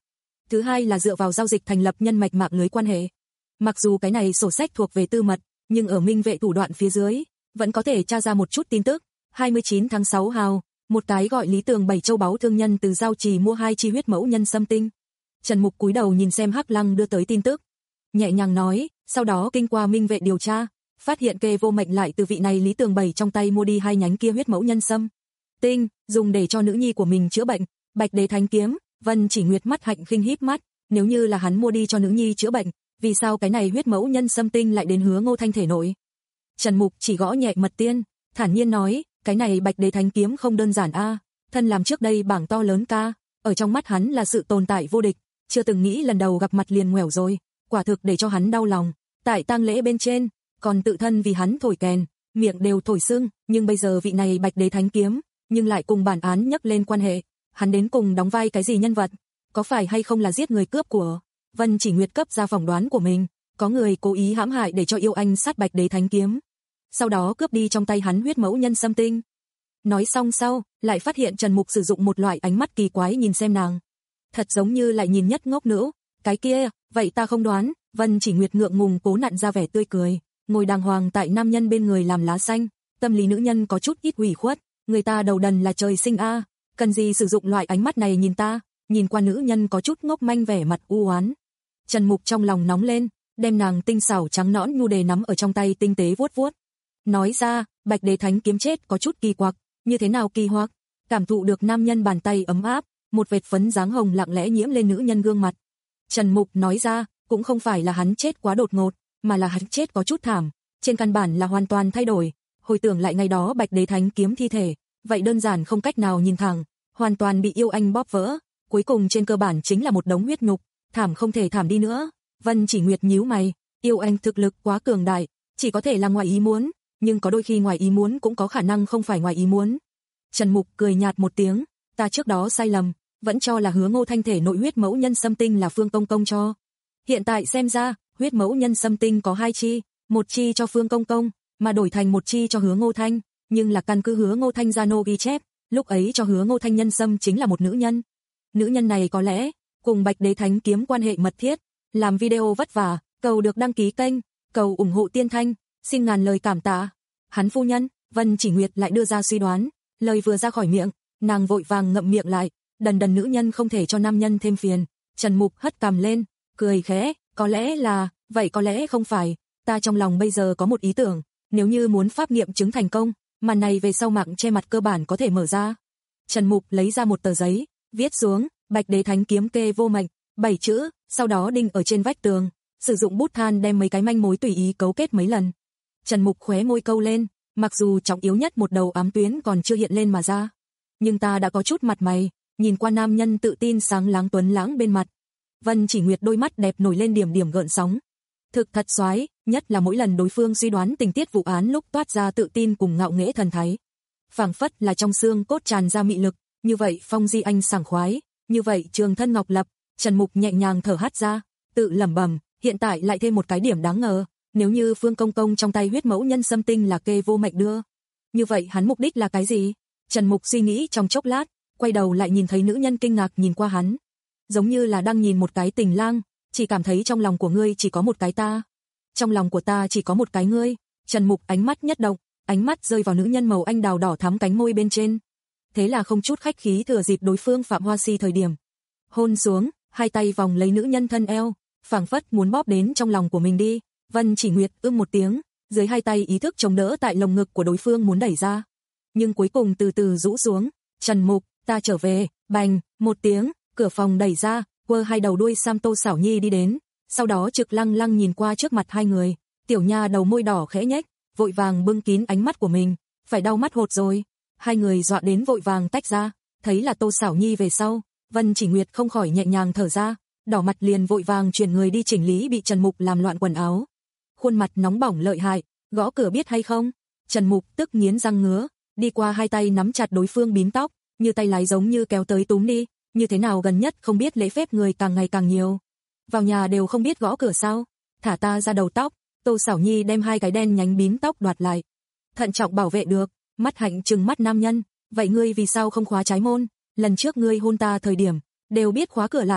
thứ hai là dựa vào giao dịch thành lập nhân mạch mạng lưới quan hệ. Mặc dù cái này sổ sách thuộc về tư mật, nhưng ở minh vệ thủ đoạn phía dưới, vẫn có thể tra ra một chút tin tức. hai mươi chín tháng sáu hào, một cái gọi Lý Tường Bảy châu báu thương nhân từ Giao Trì mua hai chi huyết mẫu nhân sâm tinh. Trần Mục cúi đầu nhìn xem Hắc Lăng đưa tới tin tức, nhẹ nhàng nói, sau đó kinh qua minh vệ điều tra, phát hiện kê vô mệnh lại từ vị này Lý Tường Bảy trong tay mua đi hai nhánh kia huyết mẫu nhân sâm tinh, dùng để cho nữ nhi của mình chữa bệnh. Bạch Đế Thánh Kiếm. Vân Chỉ Nguyệt mắt hạnh khinh híp mắt, nếu như là hắn mua đi cho nữ nhi chữa bệnh, vì sao cái này huyết mẫu nhân sâm tinh lại đến Hứa Ngô Thanh thể nội? Trần Mục chỉ gõ nhẹ mật tiên, thản nhiên nói, cái này Bạch Đế Thánh Kiếm không đơn giản a, thân làm trước đây bảng to lớn ca, ở trong mắt hắn là sự tồn tại vô địch, chưa từng nghĩ lần đầu gặp mặt liền ngoẻo rồi, quả thực để cho hắn đau lòng. Tại tang lễ bên trên, còn tự thân vì hắn thổi kèn, miệng đều thổi sưng, nhưng bây giờ vị này Bạch Đế Thánh Kiếm, nhưng lại cùng bản án nhắc lên quan hệ, hắn đến cùng đóng vai cái gì nhân vật? Có phải hay không là giết người cướp của? Vân Chỉ Nguyệt cấp ra phỏng đoán của mình, có người cố ý hãm hại để cho yêu anh sát Bạch Đế Thánh Kiếm, sau đó cướp đi trong tay hắn huyết mẫu nhân sâm tinh. Nói xong sau, lại phát hiện Trần Mục sử dụng một loại ánh mắt kỳ quái nhìn xem nàng, thật giống như lại nhìn nhất ngốc nữ. Cái kia, vậy ta không đoán. Vân Chỉ Nguyệt ngượng ngùng cố nặn ra vẻ tươi cười, ngồi đàng hoàng tại nam nhân bên người làm lá xanh, tâm lý nữ nhân có chút ít ủy khuất, người ta đầu đần là trời sinh a, cần gì sử dụng loại ánh mắt này nhìn ta. Nhìn qua nữ nhân có chút ngốc manh vẻ mặt u oán, Trần Mục trong lòng nóng lên, đem nàng tinh xảo trắng nõn nhu đề nắm ở trong tay tinh tế vuốt vuốt. Nói ra, Bạch Đế Thánh Kiếm chết có chút kỳ quặc, như thế nào kỳ hoặc? Cảm thụ được nam nhân bàn tay ấm áp, một vệt phấn dáng hồng lặng lẽ nhiễm lên nữ nhân gương mặt. Trần Mục nói ra, cũng không phải là hắn chết quá đột ngột, mà là hắn chết có chút thảm, trên căn bản là hoàn toàn thay đổi. Hồi tưởng lại ngày đó Bạch Đế Thánh Kiếm thi thể, vậy đơn giản không cách nào nhìn thẳng, hoàn toàn bị yêu anh bóp vỡ, cuối cùng trên cơ bản chính là một đống huyết nhục, thảm không thể thảm đi nữa. Vân Chỉ Nguyệt nhíu mày, yêu anh thực lực quá cường đại, chỉ có thể là ngoài ý muốn, nhưng có đôi khi ngoài ý muốn cũng có khả năng không phải ngoài ý muốn. Trần Mục cười nhạt một tiếng, ta trước đó sai lầm, vẫn cho là Hứa Ngô Thanh thể nội huyết mẫu nhân sâm tinh là Phương Công Công cho. Hiện tại xem ra, huyết mẫu nhân sâm tinh có hai chi, một chi cho Phương Công Công, mà đổi thành một chi cho Hứa Ngô Thanh, nhưng là căn cứ Hứa Ngô Thanh gia nô ghi chép, lúc ấy cho Hứa Ngô Thanh nhân sâm chính là một nữ nhân. Nữ nhân này có lẽ cùng Bạch Đế Thánh Kiếm quan hệ mật thiết. Làm video vất vả, cầu được đăng ký kênh, cầu ủng hộ Tiên Thanh, xin ngàn lời cảm tạ. Hắn phu nhân. Vân Chỉ Nguyệt lại đưa ra suy đoán, lời vừa ra khỏi miệng, nàng vội vàng ngậm miệng lại, đần đần nữ nhân không thể cho nam nhân thêm phiền. Trần Mục hất cằm lên, cười khẽ, có lẽ là, vậy có lẽ không phải, ta trong lòng bây giờ có một ý tưởng, nếu như muốn pháp nghiệm chứng thành công, màn này về sau mạng che mặt cơ bản có thể mở ra. Trần Mục lấy ra một tờ giấy, viết xuống, Bạch Đế Thánh Kiếm kê vô mệnh, bảy chữ, sau đó đinh ở trên vách tường, sử dụng bút than đem mấy cái manh mối tùy ý cấu kết mấy lần. Trần Mục khóe môi câu lên, mặc dù trọng yếu nhất một đầu ám tuyến còn chưa hiện lên mà ra, nhưng ta đã có chút mặt mày, nhìn qua nam nhân tự tin sáng láng tuấn lãng bên mặt. Vân Chỉ Nguyệt đôi mắt đẹp nổi lên điểm điểm gợn sóng. Thực thật xoái, nhất là mỗi lần đối phương suy đoán tình tiết vụ án lúc toát ra tự tin cùng ngạo nghễ thần thái. Phảng phất là trong xương cốt tràn ra mị lực, như vậy Phong Di Anh sảng khoái, như vậy Trường Thân Ngọc Lập. Trần Mục nhẹ nhàng thở hắt ra, tự lẩm bẩm, hiện tại lại thêm một cái điểm đáng ngờ, nếu như Phương Công Công trong tay huyết mẫu nhân sâm tinh là kê vô mệnh đưa, như vậy hắn mục đích là cái gì? Trần Mục suy nghĩ trong chốc lát, quay đầu lại nhìn thấy nữ nhân kinh ngạc nhìn qua hắn, giống như là đang nhìn một cái tình lang, chỉ cảm thấy trong lòng của ngươi chỉ có một cái ta, trong lòng của ta chỉ có một cái ngươi. Trần Mục ánh mắt nhất động, ánh mắt rơi vào nữ nhân màu anh đào đỏ thắm cánh môi bên trên, thế là không chút khách khí thừa dịp đối phương phạm hoa si thời điểm, hôn xuống, hai tay vòng lấy nữ nhân thân eo, phảng phất muốn bóp đến trong lòng của mình đi. Vân Chỉ Nguyệt ưm một tiếng, dưới hai tay ý thức chống đỡ tại lồng ngực của đối phương muốn đẩy ra, nhưng cuối cùng từ từ rũ xuống. Trần Mục, ta trở về. Bành, một tiếng, cửa phòng đẩy ra, quơ hai đầu đuôi Sam Tô Xảo Nhi đi đến, sau đó trực lăng lăng nhìn qua trước mặt hai người, tiểu nha đầu môi đỏ khẽ nhếch, vội vàng bưng kín ánh mắt của mình, phải đau mắt hột rồi. Hai người dọa đến vội vàng tách ra, thấy là Tô Xảo Nhi về sau, Vân Chỉ Nguyệt không khỏi nhẹ nhàng thở ra, đỏ mặt liền vội vàng chuyển người đi chỉnh lý bị Trần Mục làm loạn quần áo. Khuôn mặt nóng bỏng lợi hại, gõ cửa biết hay không? Trần Mục tức nghiến răng ngứa, đi qua hai tay nắm chặt đối phương bím tóc, như tay lái giống như kéo tới túm đi, như thế nào gần nhất không biết lễ phép người càng ngày càng nhiều. Vào nhà đều không biết gõ cửa sao? Thả ta ra đầu tóc. Tô Xảo Nhi đem hai cái đen nhánh bím tóc đoạt lại, thận trọng bảo vệ được, mắt hạnh trừng mắt nam nhân, vậy ngươi vì sao không khóa trái môn? Lần trước ngươi hôn ta thời điểm, đều biết khóa cửa lại,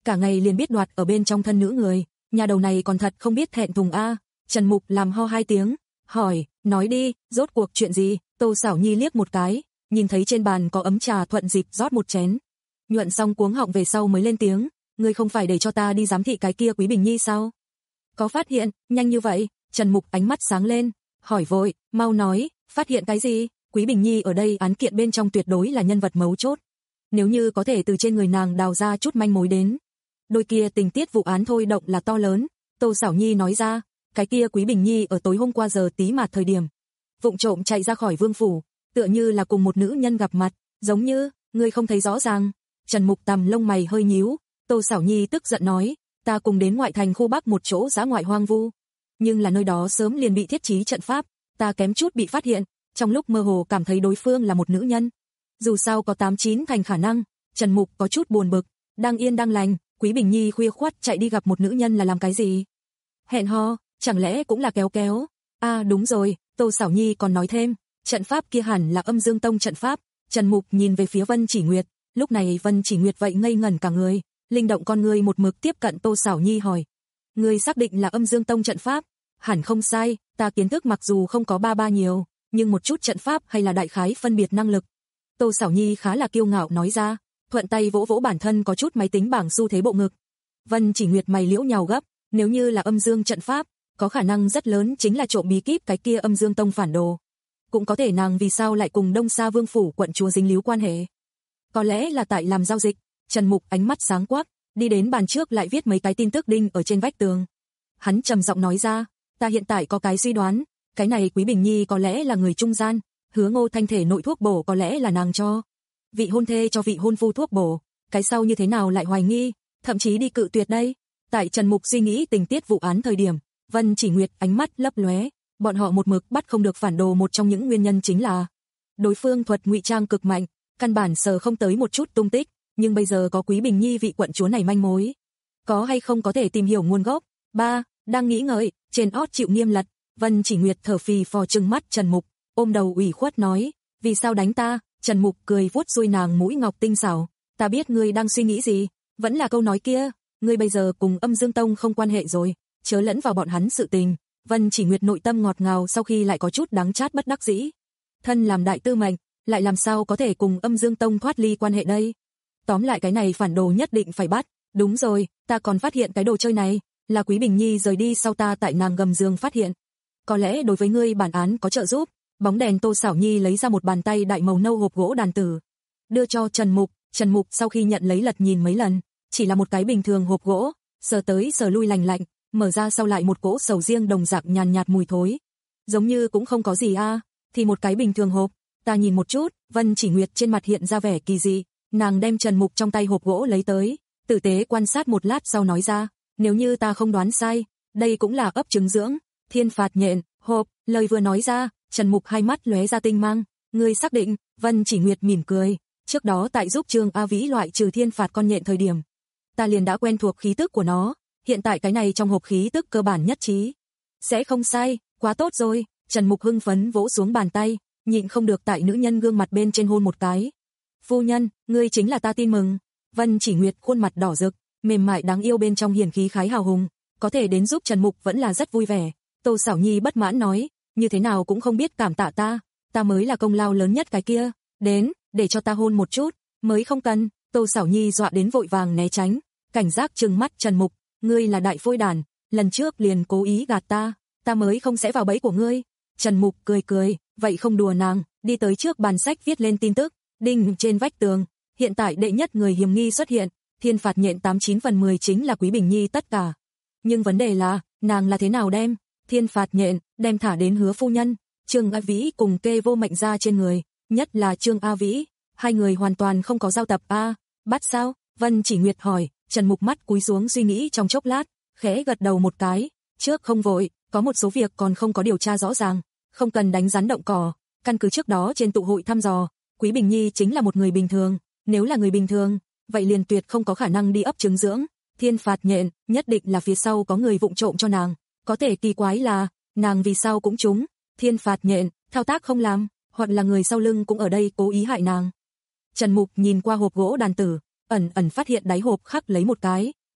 cả ngày liền biết đoạt ở bên trong thân nữ người, nhà đầu này còn thật không biết thẹn thùng a. Trần Mục làm ho hai tiếng, hỏi, nói đi, rốt cuộc chuyện gì? Tô Sảo Nhi liếc một cái, nhìn thấy trên bàn có ấm trà thuận dịp rót một chén. Nhuận xong cuống họng về sau mới lên tiếng, ngươi không phải để cho ta đi giám thị cái kia Quý Bình Nhi sao? Có phát hiện, nhanh như vậy? Trần Mục ánh mắt sáng lên, hỏi vội, mau nói, phát hiện cái gì? Quý Bình Nhi ở đây án kiện bên trong tuyệt đối là nhân vật mấu chốt. Nếu như có thể từ trên người nàng đào ra chút manh mối đến, đôi kia tình tiết vụ án thôi động là to lớn. Tô Sảo Nhi nói ra, cái kia Quý Bình Nhi ở tối hôm qua giờ tí mạt thời điểm, vụng trộm chạy ra khỏi vương phủ, tựa như là cùng một nữ nhân gặp mặt, giống như, ngươi không thấy rõ ràng. Trần Mục tằm lông mày hơi nhíu, Tô Sảo Nhi tức giận nói, ta cùng đến ngoại thành khu Bắc một chỗ dã ngoại hoang vu, nhưng là nơi đó sớm liền bị thiết trí trận pháp, ta kém chút bị phát hiện, trong lúc mơ hồ cảm thấy đối phương là một nữ nhân. Dù sao có tám chín thành khả năng. Trần Mục có chút buồn bực, đang yên đang lành, Quý Bình Nhi khuya khoắt chạy đi gặp một nữ nhân là làm cái gì? Hẹn hò, chẳng lẽ cũng là kéo kéo? À đúng rồi, Tô Sảo Nhi còn nói thêm, trận pháp kia hẳn là Âm Dương Tông trận pháp. Trần Mục nhìn về phía Vân Chỉ Nguyệt, lúc này Vân Chỉ Nguyệt vậy ngây ngẩn cả người, linh động con người một mực tiếp cận Tô Sảo Nhi hỏi, ngươi xác định là Âm Dương Tông trận pháp? Hẳn không sai, ta kiến thức mặc dù không có ba ba nhiều, nhưng một chút trận pháp hay là đại khái phân biệt năng lực. Tô Sảo Nhi khá là kiêu ngạo nói ra, thuận tay vỗ vỗ bản thân có chút máy tính bảng xu thế bộ ngực. Vân Chỉ Nguyệt mày liễu nhào gấp, nếu như là âm dương trận pháp, có khả năng rất lớn chính là trộm bí kíp cái kia Âm Dương Tông phản đồ. Cũng có thể nàng vì sao lại cùng Đông Sa Vương phủ quận chúa dính líu quan hệ. Có lẽ là tại làm giao dịch. Trần Mục ánh mắt sáng quắc, đi đến bàn trước lại viết mấy cái tin tức đinh ở trên vách tường. Hắn trầm giọng nói ra, ta hiện tại có cái suy đoán, cái này Quý Bình Nhi có lẽ là người trung gian, Hứa Ngô Thanh thể nội thuốc bổ có lẽ là nàng cho vị hôn thê cho vị hôn phu thuốc bổ, cái sau như thế nào lại hoài nghi, thậm chí đi cự tuyệt đây. Tại Trần Mục suy nghĩ tình tiết vụ án thời điểm, Vân Chỉ Nguyệt ánh mắt lấp lóe, bọn họ một mực bắt không được phản đồ, một trong những nguyên nhân chính là đối phương thuật ngụy trang cực mạnh, căn bản sờ không tới một chút tung tích, nhưng bây giờ có Quý Bình Nhi vị quận chúa này manh mối, có hay không có thể tìm hiểu nguồn gốc. Ba, đang nghĩ ngợi, trên ót chịu nghiêm lật, Vân Chỉ Nguyệt thở phì phò trừng mắt Trần Mục, ôm đầu ủy khuất nói, vì sao đánh ta? Trần Mục cười vuốt xuôi nàng mũi ngọc tinh xảo, ta biết ngươi đang suy nghĩ gì, vẫn là câu nói kia, ngươi bây giờ cùng Âm Dương Tông không quan hệ rồi, chớ lẫn vào bọn hắn sự tình. Vân Chỉ Nguyệt nội tâm ngọt ngào sau khi lại có chút đắng chát bất đắc dĩ. Thân làm đại tư mệnh, lại làm sao có thể cùng Âm Dương Tông thoát ly quan hệ đây? Tóm lại cái này phản đồ nhất định phải bắt. Đúng rồi, ta còn phát hiện cái đồ chơi này, là Quý Bình Nhi rời đi sau ta tại nàng gầm giường phát hiện. Có lẽ đối với ngươi bản án có trợ giúp. Bóng đèn Tô Sảo Nhi lấy ra một bàn tay đại màu nâu hộp gỗ đàn tử, đưa cho Trần Mục. Trần Mục sau khi nhận lấy lật nhìn mấy lần, chỉ là một cái bình thường hộp gỗ, sờ tới sờ lui lành lạnh, mở ra sau lại một cỗ sầu riêng đồng dạng nhàn nhạt mùi thối. Giống như cũng không có gì a, à, thì một cái bình thường hộp, ta nhìn một chút. Vân Chỉ Nguyệt trên mặt hiện ra vẻ kỳ dị, nàng đem Trần Mục trong tay hộp gỗ lấy tới, tử tế quan sát một lát sau nói ra, nếu như ta không đoán sai, đây cũng là ấp trứng dưỡng, thiên phạt nhện, hộp. Lời vừa nói ra, Trần Mục hai mắt lóe ra tinh mang, ngươi xác định? Vân Chỉ Nguyệt mỉm cười, trước đó tại giúp Trương A Vĩ loại trừ thiên phạt con nhện thời điểm, ta liền đã quen thuộc khí tức của nó, hiện tại cái này trong hộp khí tức cơ bản nhất trí. Sẽ không sai, quá tốt rồi. Trần Mục hưng phấn vỗ xuống bàn tay, nhịn không được tại nữ nhân gương mặt bên trên hôn một cái. Phu nhân, ngươi chính là ta tin mừng. Vân Chỉ Nguyệt khuôn mặt đỏ rực, mềm mại đáng yêu bên trong hiển khí khái hào hùng, có thể đến giúp Trần Mục vẫn là rất vui vẻ. Tô Sảo Nhi bất mãn nói, như thế nào cũng không biết cảm tạ ta, ta mới là công lao lớn nhất cái kia, đến, để cho ta hôn một chút. Mới không cần. Tô Sảo Nhi dọa đến vội vàng né tránh, cảnh giác trừng mắt Trần Mục, ngươi là đại phôi đản, lần trước liền cố ý gạt ta, ta mới không sẽ vào bẫy của ngươi. Trần Mục cười cười, vậy không đùa nàng, đi tới trước bàn sách viết lên tin tức, đinh trên vách tường, hiện tại đệ nhất người hiểm nghi xuất hiện, thiên phạt nhện tám chín phần mười chính là Quý Bình Nhi tất cả. Nhưng vấn đề là, nàng là thế nào đem thiên phạt nhện đem thả đến Hứa phu nhân, Trương A Vĩ cùng kê vô mệnh ra trên người, nhất là Trương A Vĩ, hai người hoàn toàn không có giao tập a, à, bắt sao? Vân Chỉ Nguyệt hỏi. Trần Mục mắt cúi xuống suy nghĩ trong chốc lát, khẽ gật đầu một cái, trước không vội, có một số việc còn không có điều tra rõ ràng, không cần đánh rắn động cỏ, căn cứ trước đó trên tụ hội thăm dò, Quý Bình Nhi chính là một người bình thường, nếu là người bình thường, vậy liền tuyệt không có khả năng đi ấp trứng dưỡng, thiên phạt nhện, nhất định là phía sau có người vụng trộm cho nàng, có thể kỳ quái là, nàng vì sao cũng trúng, thiên phạt nhện, thao tác không làm, hoặc là người sau lưng cũng ở đây cố ý hại nàng. Trần Mục nhìn qua hộp gỗ đàn tử, ẩn ẩn phát hiện đáy hộp khắc lấy một cái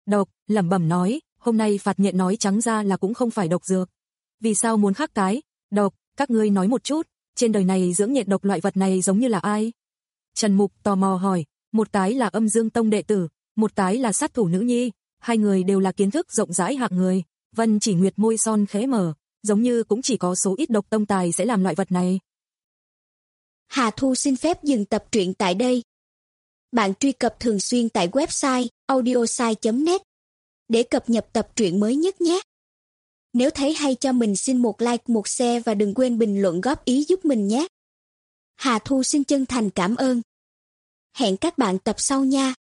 Độc, lẩm bẩm nói, hôm nay phạt nhện nói trắng ra là cũng không phải độc dược. Vì sao muốn khắc cái? Độc, các ngươi nói một chút, trên đời này dưỡng nhện độc loại vật này giống như là ai? Trần Mục tò mò hỏi, một tái là Âm Dương Tông đệ tử, một tái là sát thủ nữ nhi, hai người đều là kiến thức rộng rãi hạng người. Vân Chỉ Nguyệt môi son khẽ mở, giống như cũng chỉ có số ít độc tông tài sẽ làm loại vật này. Hà Thu xin phép dừng tập truyện tại đây. Bạn truy cập thường xuyên tại website audiosai chấm net để cập nhật tập truyện mới nhất nhé. Nếu thấy hay cho mình xin một like, một share và đừng quên bình luận góp ý giúp mình nhé. Hà Thu xin chân thành cảm ơn. Hẹn các bạn tập sau nha.